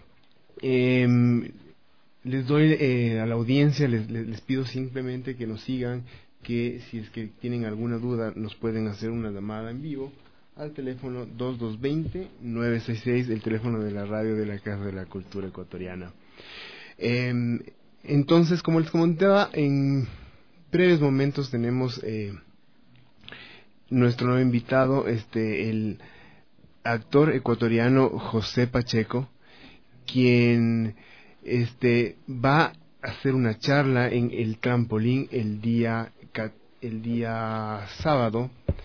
Les doy a la audiencia, les pido simplemente que nos sigan, que si es que tienen alguna duda nos pueden hacer una llamada en vivo al teléfono 2220-966, el teléfono de la radio de la Casa de la Cultura Ecuatoriana. Entonces, como les comentaba, en breves momentos tenemos nuestro nuevo invitado, el actor ecuatoriano José Pacheco, quien va a hacer una charla en el Trampolín el día sábado,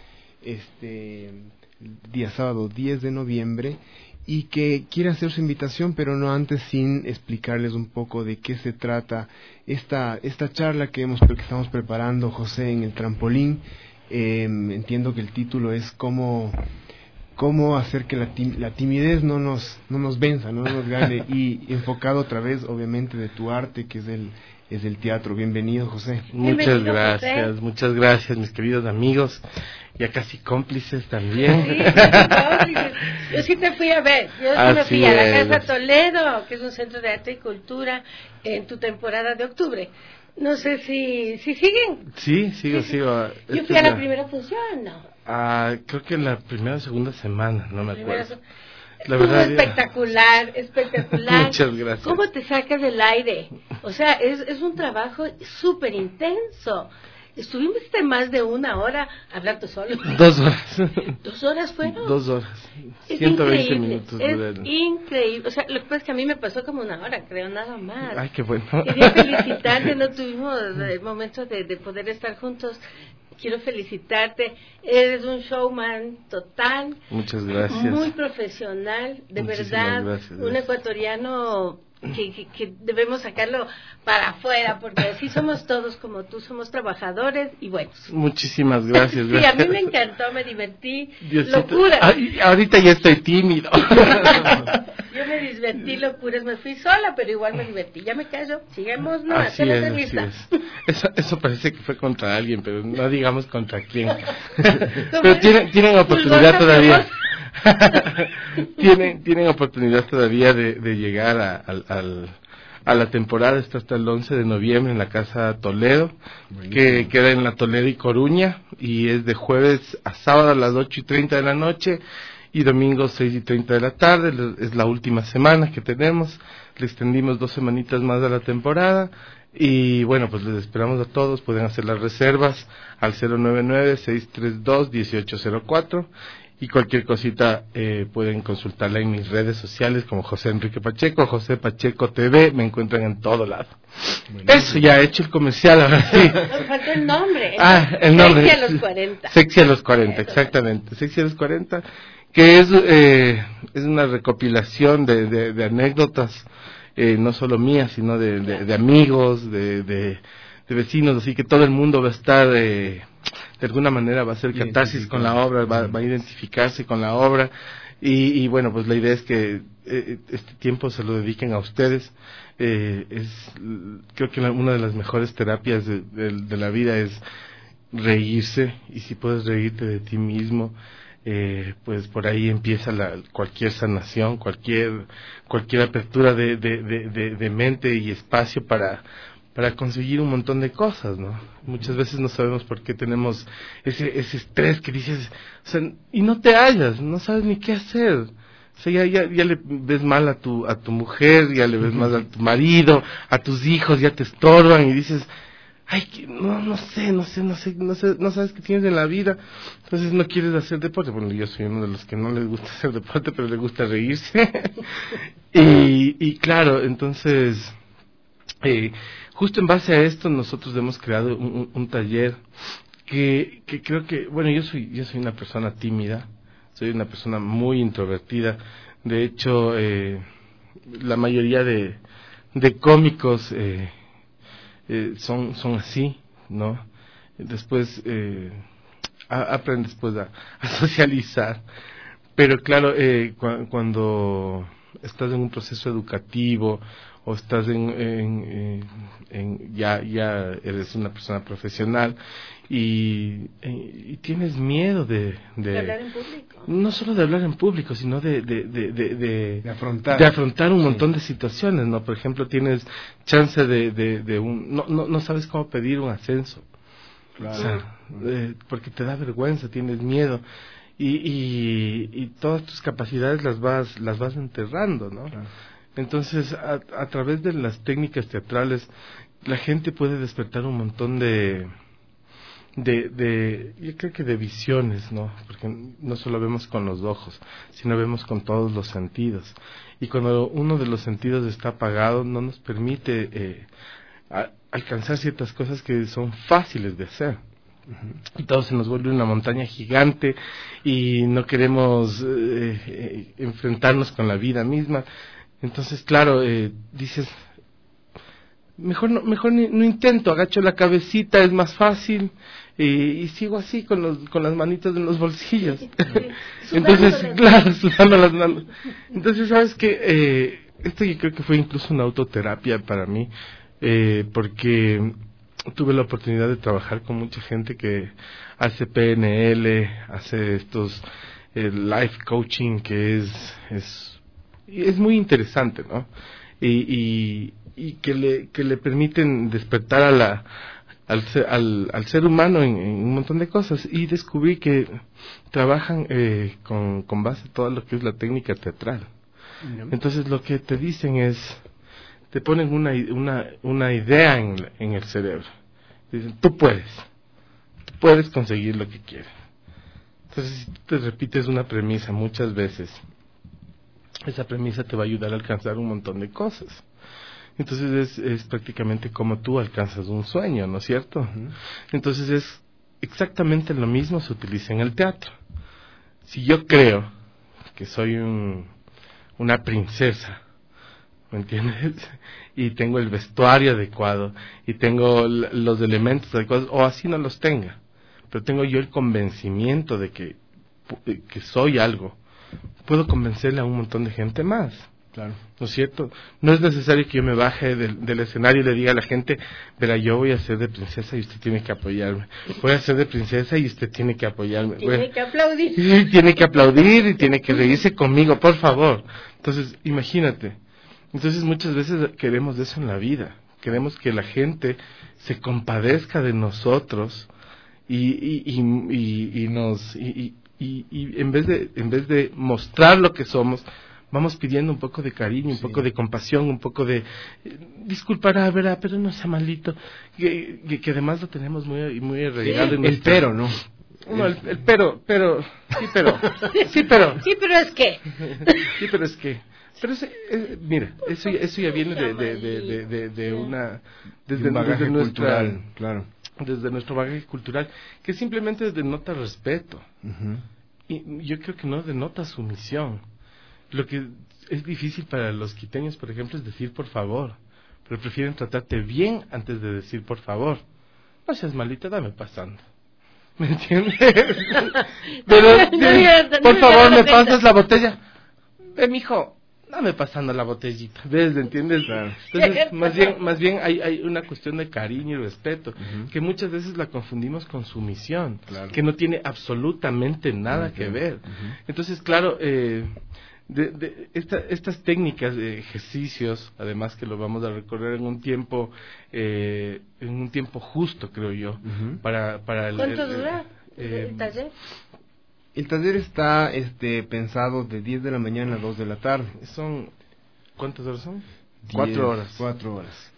día sábado 10 de noviembre, y que quiere hacer su invitación, pero no antes sin explicarles un poco de qué se trata esta charla que estamos preparando, José, en el Trampolín. Entiendo que el título es cómo hacer que la timidez no nos venza, no nos gane, y enfocado otra vez, obviamente, de tu arte, que es el teatro. Bienvenido, José. Muchas gracias, mis queridos amigos, ya casi cómplices también. Sí, cómplices. Yo sí te fui a ver, me fui a la Casa Toledo, que es un centro de arte y cultura, en tu temporada de octubre. No sé si siguen. Sí, sigo. Yo fui a la primera función, ¿no? Creo que la primera o segunda semana, no me acuerdo. La verdad, espectacular. Muchas gracias. ¿Cómo te sacas del aire? O sea, es un trabajo súper intenso. Estuvimos más de una hora hablando solo. 2 horas. 2 horas fueron. 2 horas. Es 120 increíble. minutos. Es increíble. O sea, lo que pasa es que a mí me pasó como una hora, creo, nada más. Ay, qué bueno. Quería felicitarte, no tuvimos momentos de poder estar juntos. Quiero felicitarte, eres un showman total. Muchas gracias. Muy profesional, de verdad, gracias. Un ecuatoriano que debemos sacarlo para afuera, porque así somos todos como tú, somos trabajadores y buenos. Muchísimas gracias. Sí, a mí me encantó, me divertí. Diosito. Locura. Ay, ahorita ya estoy tímido. Yo me divertí, locuras, me fui sola, pero igual me divertí. Ya me callo, sigamos, no, Así hacer la es. Eso parece que fue contra alguien, pero no digamos contra quién. Pero tienen oportunidad todavía. tienen oportunidad todavía de llegar a la temporada. Está hasta el 11 de noviembre en la Casa Toledo. Buenísimo. Que queda en la Toledo y Coruña, y es de jueves a sábado a las 8:30 de la noche y domingo 6:30 de la tarde. Es la última semana que tenemos. Le extendimos 2 semanitas más a la temporada. Y bueno, pues les esperamos a todos. Pueden hacer las reservas al 099-632-1804, y cualquier cosita pueden consultarla en mis redes sociales como José Enrique Pacheco, José Pacheco TV. Me encuentran en todo lado. Buenísimo. Eso, ya he hecho el comercial, ahora sí. Nos falta el nombre. El nombre. Sexy a los 40. Sexy a los 40, exactamente. Sexy a los 40, que es una recopilación de anécdotas, no solo mías, sino de amigos, de vecinos, así que todo el mundo va a estar, de alguna manera va a hacer catarsis con la obra, va a identificarse con la obra, y bueno, pues la idea es que este tiempo se lo dediquen a ustedes. Creo que una de las mejores terapias de la vida es reírse, y si puedes reírte de ti mismo, pues por ahí empieza cualquier sanación, cualquier apertura de mente y espacio para conseguir un montón de cosas, ¿no? Muchas veces no sabemos por qué tenemos ese estrés que dices, o sea, y no te hallas, no sabes ni qué hacer. O sea, ya le ves mal a tu mujer, ya le ves mal a tu marido, a tus hijos, ya te estorban, y dices, no sabes qué tienes en la vida, entonces no quieres hacer deporte. Bueno, yo soy uno de los que no les gusta hacer deporte, pero les gusta reírse. y claro, entonces, justo en base a esto nosotros hemos creado un taller que creo que, bueno, yo soy una persona tímida, soy una persona muy introvertida. De hecho, la mayoría de cómicos son así, ¿no? Después aprendes pues a socializar, pero claro, cuando estás en un proceso educativo o estás ya eres una persona profesional y tienes miedo de hablar en público. No solo de hablar en público, sino de afrontar un montón de situaciones, ¿no? Por ejemplo, tienes chance no sabes cómo pedir un ascenso. Claro. O sea, porque te da vergüenza, tienes miedo y todas tus capacidades las vas enterrando, ¿no? Claro. Entonces, a través de las técnicas teatrales, la gente puede despertar un montón yo creo que de visiones, ¿no? Porque no solo vemos con los ojos, sino vemos con todos los sentidos. Y cuando uno de los sentidos está apagado, no nos permite alcanzar ciertas cosas que son fáciles de hacer. Y todo se nos vuelve una montaña gigante y no queremos enfrentarnos con la vida misma. Entonces, claro, dices, mejor no intento, agacho la cabecita, es más fácil, y sigo así con las manitas en los bolsillos. Entonces, claro, sudando las manos. Entonces, sabes que esto yo creo que fue incluso una autoterapia para mí, porque tuve la oportunidad de trabajar con mucha gente que hace PNL, hace estos life coaching, que es muy interesante, ¿no? Y que le permiten despertar al ser humano en un montón de cosas, y descubrí que trabajan con base en todo lo que es la técnica teatral. Entonces lo que te dicen es, te ponen una idea en el cerebro, dicen, tú puedes conseguir lo que quieres. Entonces, si tú te repites una premisa muchas veces, esa premisa te va a ayudar a alcanzar un montón de cosas. Entonces es prácticamente como tú alcanzas un sueño, ¿no es cierto? Uh-huh. Entonces es exactamente lo mismo se utiliza en el teatro. Si yo creo que soy una princesa, ¿me entiendes? Y tengo el vestuario adecuado, y tengo los elementos adecuados, o así no los tenga, pero tengo yo el convencimiento de que soy algo, puedo convencerle a un montón de gente más. Claro. ¿No es cierto? No es necesario que yo me baje del escenario y le diga a la gente, verá, yo voy a ser de princesa y usted tiene que apoyarme. Voy a ser de princesa y usted tiene que apoyarme. Tiene que aplaudir. Sí, tiene que aplaudir y tiene que reírse conmigo, por favor. Entonces, imagínate. Entonces, muchas veces queremos eso en la vida. Queremos que la gente se compadezca de nosotros y en vez de mostrar lo que somos, vamos pidiendo un poco de cariño, un poco de compasión, un poco de disculpará, verá, pero no sea malito, que además lo tenemos muy arraigado. Sí, el pero, ¿no? No, el pero, sí, pero es que. Sí, pero es que. Pero mira, eso ya viene de una desde nuestra cultural, claro. Desde nuestro bagaje cultural, que simplemente denota respeto. Uh-huh. Y yo creo que no denota sumisión. Lo que es difícil para los quiteños, por ejemplo, es decir por favor, pero prefieren tratarte bien antes de decir por favor. No seas malita, dame pasando. ¿Me entiendes? Pero, por favor, me pasas la botella. Mijo, dame pasando la botellita. ¿Ves? ¿Entiendes? Claro. Entonces, más bien hay una cuestión de cariño y respeto, uh-huh, que muchas veces la confundimos con sumisión, claro, que no tiene absolutamente nada, uh-huh, que ver. Uh-huh. Entonces, claro, estas técnicas de ejercicios, además que lo vamos a recorrer en un tiempo justo, creo yo, uh-huh, para ¿Cuánto dura el taller? El taller está pensado de 10 de la mañana a 2 de la tarde. ¿Cuántas horas son? 4 horas. 4 horas.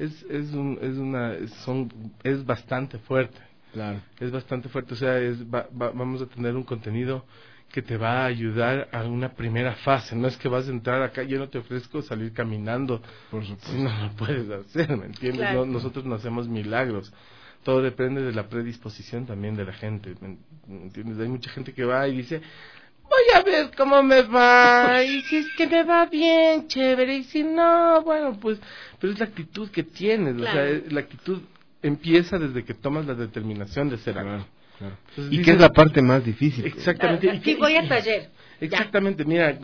Es bastante fuerte. Claro. Es bastante fuerte, o sea, vamos a tener un contenido que te va a ayudar a una primera fase. No es que vas a entrar acá, yo no te ofrezco salir caminando. Por supuesto. Si no lo puedes hacer, ¿me entiendes? Claro. Nosotros no hacemos milagros. Todo depende de la predisposición también de la gente, ¿me entiendes? Hay mucha gente que va y dice, voy a ver cómo me va, y si es que me va bien, chévere, y si no, bueno, pues, pero es la actitud que tienes, claro. O sea, la actitud empieza desde que tomas la determinación de ser algo. Claro. Entonces, Y dices, que es la parte más difícil. Exactamente. Aquí voy al taller. Exactamente, mira,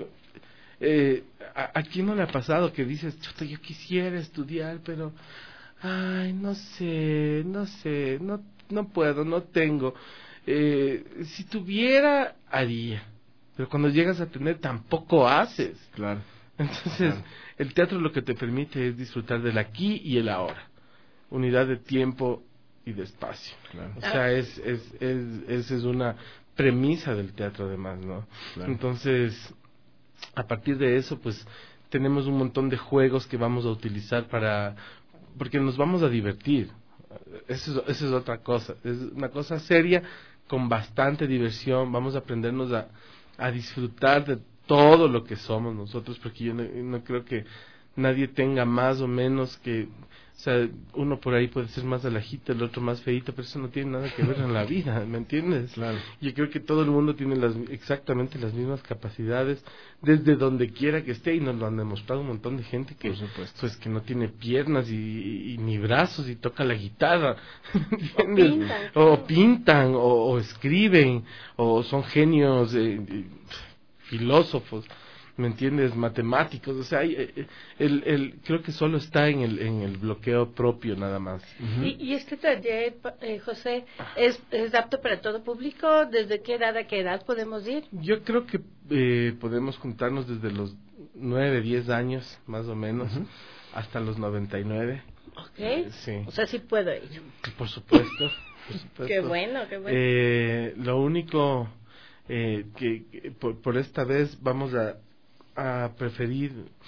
¿a quién no le ha pasado que dices, chuta, yo quisiera estudiar, pero, ay, no sé, no puedo, no tengo. Si tuviera, haría. Pero cuando llegas a tener, tampoco haces. Claro. Entonces, el teatro lo que te permite es disfrutar del aquí y el ahora. Unidad de tiempo y de espacio. Claro. O sea, esa es una premisa del teatro además, ¿no? Claro. Entonces, a partir de eso, pues, tenemos un montón de juegos que vamos a utilizar porque nos vamos a divertir. Eso es otra cosa. Es una cosa seria, con bastante diversión. Vamos a aprendernos a disfrutar de todo lo que somos nosotros, porque yo no creo que nadie tenga más o menos que... O sea, uno por ahí puede ser más alajito, el otro más feíto, pero eso no tiene nada que ver en la vida, ¿me entiendes? Claro. Yo creo que todo el mundo tiene exactamente las mismas capacidades desde donde quiera que esté, y nos lo han demostrado un montón de gente que pues que no tiene piernas y ni brazos y toca la guitarra, ¿entiendes? O pintan o escriben, o son genios filósofos, ¿me entiendes? Matemáticos, o sea, creo que solo está en el bloqueo propio nada más. ¿Y este taller, José, es apto para todo público? ¿Desde qué edad a qué edad podemos ir? Yo creo que podemos juntarnos desde los 9, 10 años, más o menos, hasta los 99. Ok, sí. O sea, sí puedo ir. Por supuesto. Qué bueno, qué bueno. Lo único que por esta vez vamos a preferir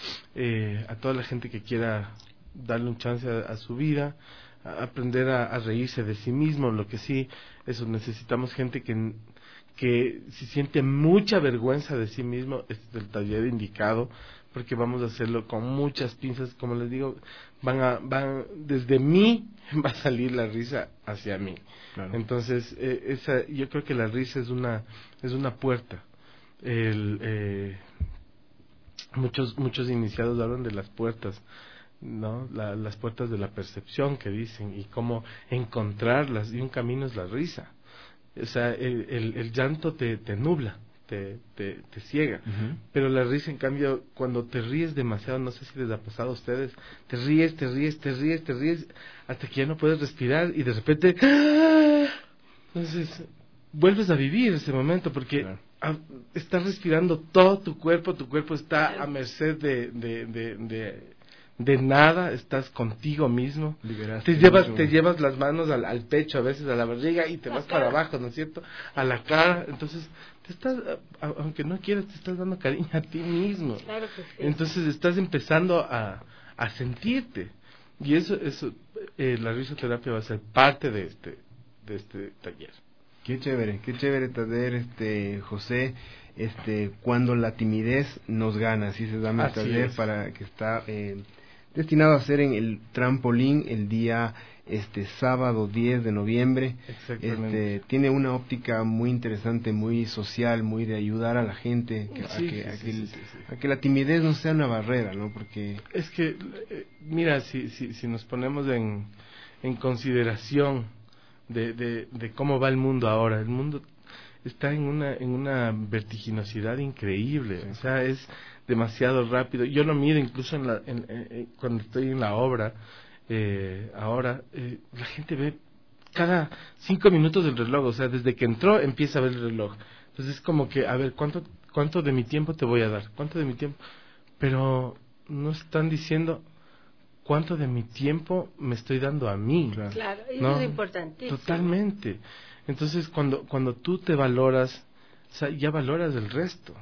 a toda la gente que quiera darle un chance a su vida, a aprender a reírse de sí mismo. Lo que sí, eso, necesitamos gente que si siente mucha vergüenza de sí mismo, este es el taller indicado, porque vamos a hacerlo con muchas pinzas. Como les digo, van desde mí va a salir la risa hacia mí. Claro. Entonces, yo creo que la risa es una puerta. Muchos iniciados hablan de las puertas, ¿no? Las puertas de la percepción que dicen, y cómo encontrarlas, y un camino es la risa. O sea, el llanto te nubla, te ciega, pero la risa, en cambio, cuando te ríes demasiado, no sé si les ha pasado a ustedes, te ríes hasta que ya no puedes respirar, y de repente entonces vuelves a vivir ese momento, porque claro, estás respirando todo tu cuerpo está a merced de nada, estás contigo mismo. Te llevas las manos al pecho, a veces a la barriga, y te vas para abajo, ¿no es cierto? A la cara. Entonces, aunque no quieras, te estás dando cariño a ti mismo. Claro que sí. Entonces estás empezando a sentirte. Y eso la risoterapia va a ser parte de este taller. Qué chévere taller, José. Cuando la timidez nos gana, así se llama el taller, para que está destinado a ser en el Trampolín el día sábado 10 de noviembre. Exactamente. Tiene una óptica muy interesante, muy social, muy de ayudar a la gente a que la timidez no sea una barrera, ¿no? Porque es que mira, si nos ponemos en consideración de cómo va el mundo ahora, el mundo está en una vertiginosidad increíble. O sea, es demasiado rápido. Yo lo mido incluso cuando estoy en la obra. Ahora la gente ve cada 5 minutos del reloj. O sea, desde que entró empieza a ver el reloj. Entonces es como que, a ver, ¿cuánto de mi tiempo te voy a dar? ¿Cuánto de mi tiempo? Pero no están diciendo cuánto de mi tiempo me estoy dando a mí. Claro, eso ¿no? es importantísimo. Totalmente. Entonces, cuando tú te valoras, o sea, ya valoras el resto.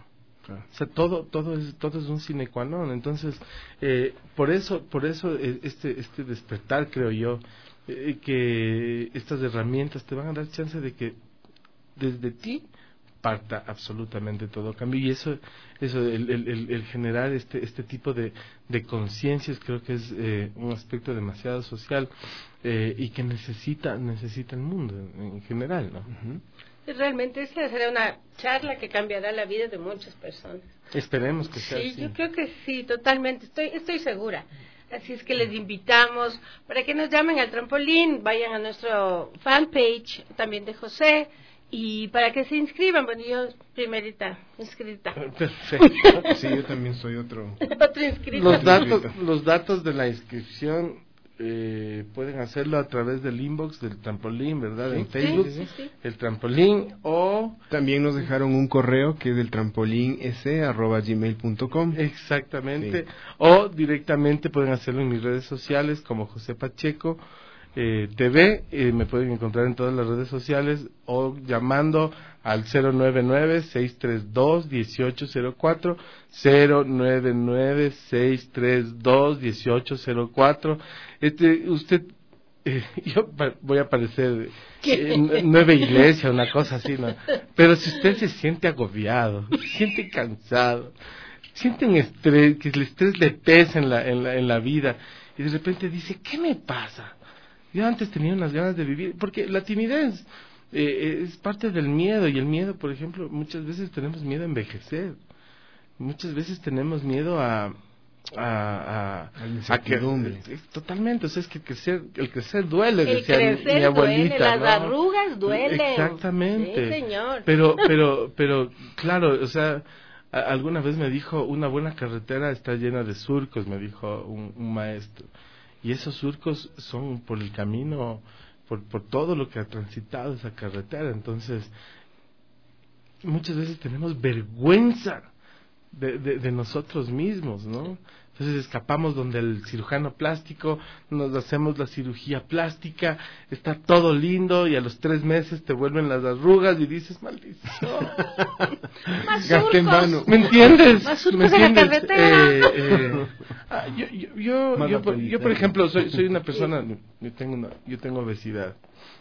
Claro. O sea, todo es un sine qua non. Entonces, por eso este despertar, creo yo, que estas herramientas te van a dar chance de que desde ti parta absolutamente todo cambio. Y eso el generar este tipo de conciencias, creo que es un aspecto demasiado social y que necesita el mundo en general, ¿no? Uh-huh. Realmente esta será una charla que cambiará la vida de muchas personas. Esperemos que sea así. Sí, yo creo que sí, totalmente, estoy segura. Así es que les invitamos para que nos llamen al trampolín, vayan a nuestro fanpage también de José, y para que se inscriban. Bueno, yo primerita inscrita. Perfecto. Sí, yo también soy otro inscrito. Los datos de la inscripción pueden hacerlo a través del inbox del trampolín, ¿verdad? Sí, en Facebook, sí. El trampolín, o también nos dejaron un correo que es del trampolinS@gmail.com. Exactamente, sí. O directamente pueden hacerlo en mis redes sociales como José Pacheco TV, me pueden encontrar en todas las redes sociales o llamando al 099-632-1804, 099-632-1804. Usted, yo voy a parecer nueva iglesia, una cosa así, ¿no? Pero si usted se siente agobiado, se siente cansado, siente un estrés, que el estrés le pesa en la vida, y de repente dice, ¿qué me pasa? Yo antes tenía unas ganas de vivir, porque la timidez es parte del miedo, y el miedo, por ejemplo, muchas veces tenemos miedo a envejecer, muchas veces tenemos miedo a incertidumbre. Totalmente, o sea, es que el crecer duele, decía crecer mi abuelita, duele, ¿no? Las arrugas duelen. Exactamente. Sí, señor. Pero claro, o sea, alguna vez me dijo, una buena carretera está llena de surcos, me dijo un maestro. Y esos surcos son por el camino, por todo lo que ha transitado esa carretera. Entonces, muchas veces tenemos vergüenza de nosotros mismos, ¿no? Entonces escapamos donde el cirujano plástico, nos hacemos la cirugía plástica, está todo lindo y a los 3 meses te vuelven las arrugas y dices, maldición. Más surcos. En vano. ¿Me entiendes? Más surcos en la carretera. Yo por ejemplo, soy una persona, yo tengo obesidad.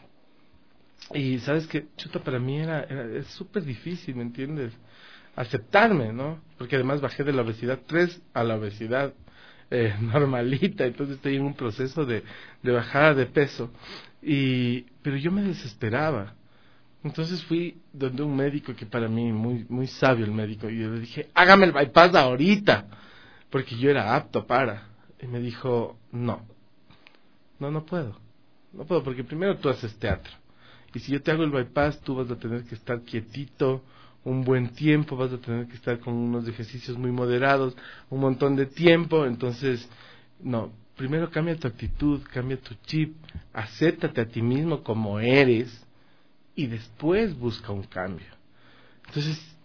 Y sabes que, chuta, para mí es súper difícil, ¿me entiendes? Aceptarme, ¿no? Porque además bajé de la obesidad 3 a la obesidad normalita, entonces estoy en un proceso de bajada de peso, pero yo me desesperaba. Entonces fui donde un médico que para mí muy muy sabio el médico, y yo le dije, hágame el bypass ahorita, porque yo era apto para. Y me dijo, no puedo, porque primero tú haces teatro, y si yo te hago el bypass tú vas a tener que estar quietito un buen tiempo, vas a tener que estar con unos ejercicios muy moderados, un montón de tiempo. Entonces, no, primero cambia tu actitud, cambia tu chip, acéptate a ti mismo como eres, y después busca un cambio. Entonces,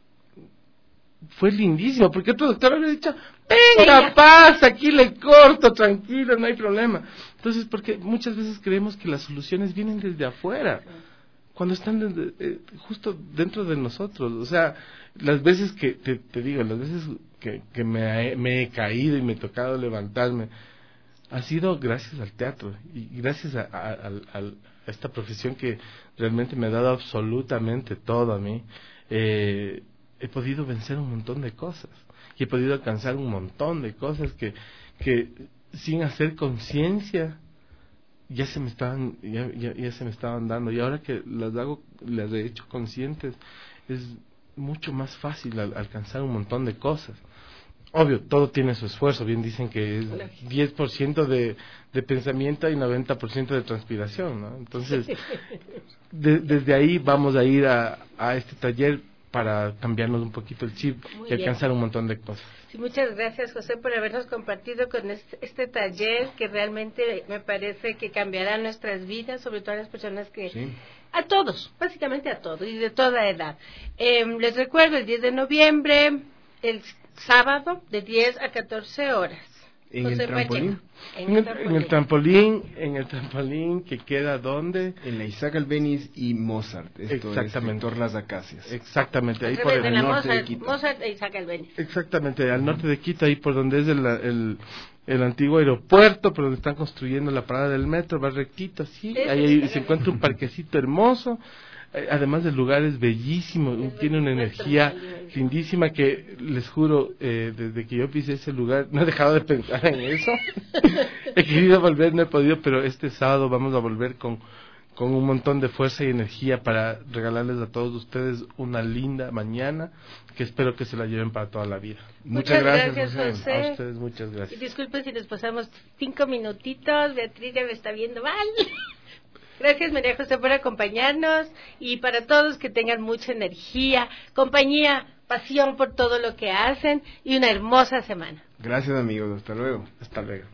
fue lindísimo, porque otro doctor había dicho, venga, pasa, aquí le corto, tranquilo, no hay problema. Entonces, porque muchas veces creemos que las soluciones vienen desde afuera, cuando están justo dentro de nosotros. O sea, las veces que, te digo, las veces que me he caído y me he tocado levantarme, ha sido gracias al teatro y gracias a esta profesión que realmente me ha dado absolutamente todo a mí. He podido vencer un montón de cosas y he podido alcanzar un montón de cosas que sin hacer conciencia ya se me estaban dando, y ahora que las he hecho conscientes, es mucho más fácil alcanzar un montón de cosas. Obvio, todo tiene su esfuerzo, bien dicen que es 10% de pensamiento y 90% de transpiración, ¿no? Entonces, desde ahí vamos a ir a este taller para cambiarnos un poquito el chip y alcanzar un montón de cosas. Sí, muchas gracias, José, por habernos compartido con este taller que realmente me parece que cambiará nuestras vidas, sobre todo a las personas que... Sí. A todos, básicamente a todos y de toda edad. Les recuerdo, el 10 de noviembre, el sábado, de 10 a 14 horas. En el trampolín. En el trampolín que queda ¿dónde? En la Isaac Albéniz y Mozart. Exactamente. Sector Las Acacias. Exactamente. Ahí por el norte de Quito. Mozart e Isaac Albéniz. Exactamente, al norte de Quito, ahí por donde es el antiguo aeropuerto, por donde están construyendo la parada del metro, va rectito así. Ahí se encuentra un parquecito hermoso. Además del lugar es bellísimo, tiene una energía lindísima que les juro, desde que yo pisé ese lugar no he dejado de pensar en eso. He querido volver, no he podido, pero este sábado vamos a volver con un montón de fuerza y energía para regalarles a todos ustedes una linda mañana que espero que se la lleven para toda la vida. Muchas gracias, José. A ustedes muchas gracias. Y disculpen si nos pasamos 5 minutitos, Beatriz ya me está viendo mal. Gracias, María José, por acompañarnos y para todos que tengan mucha energía, compañía, pasión por todo lo que hacen y una hermosa semana. Gracias, amigos. Hasta luego. Hasta luego.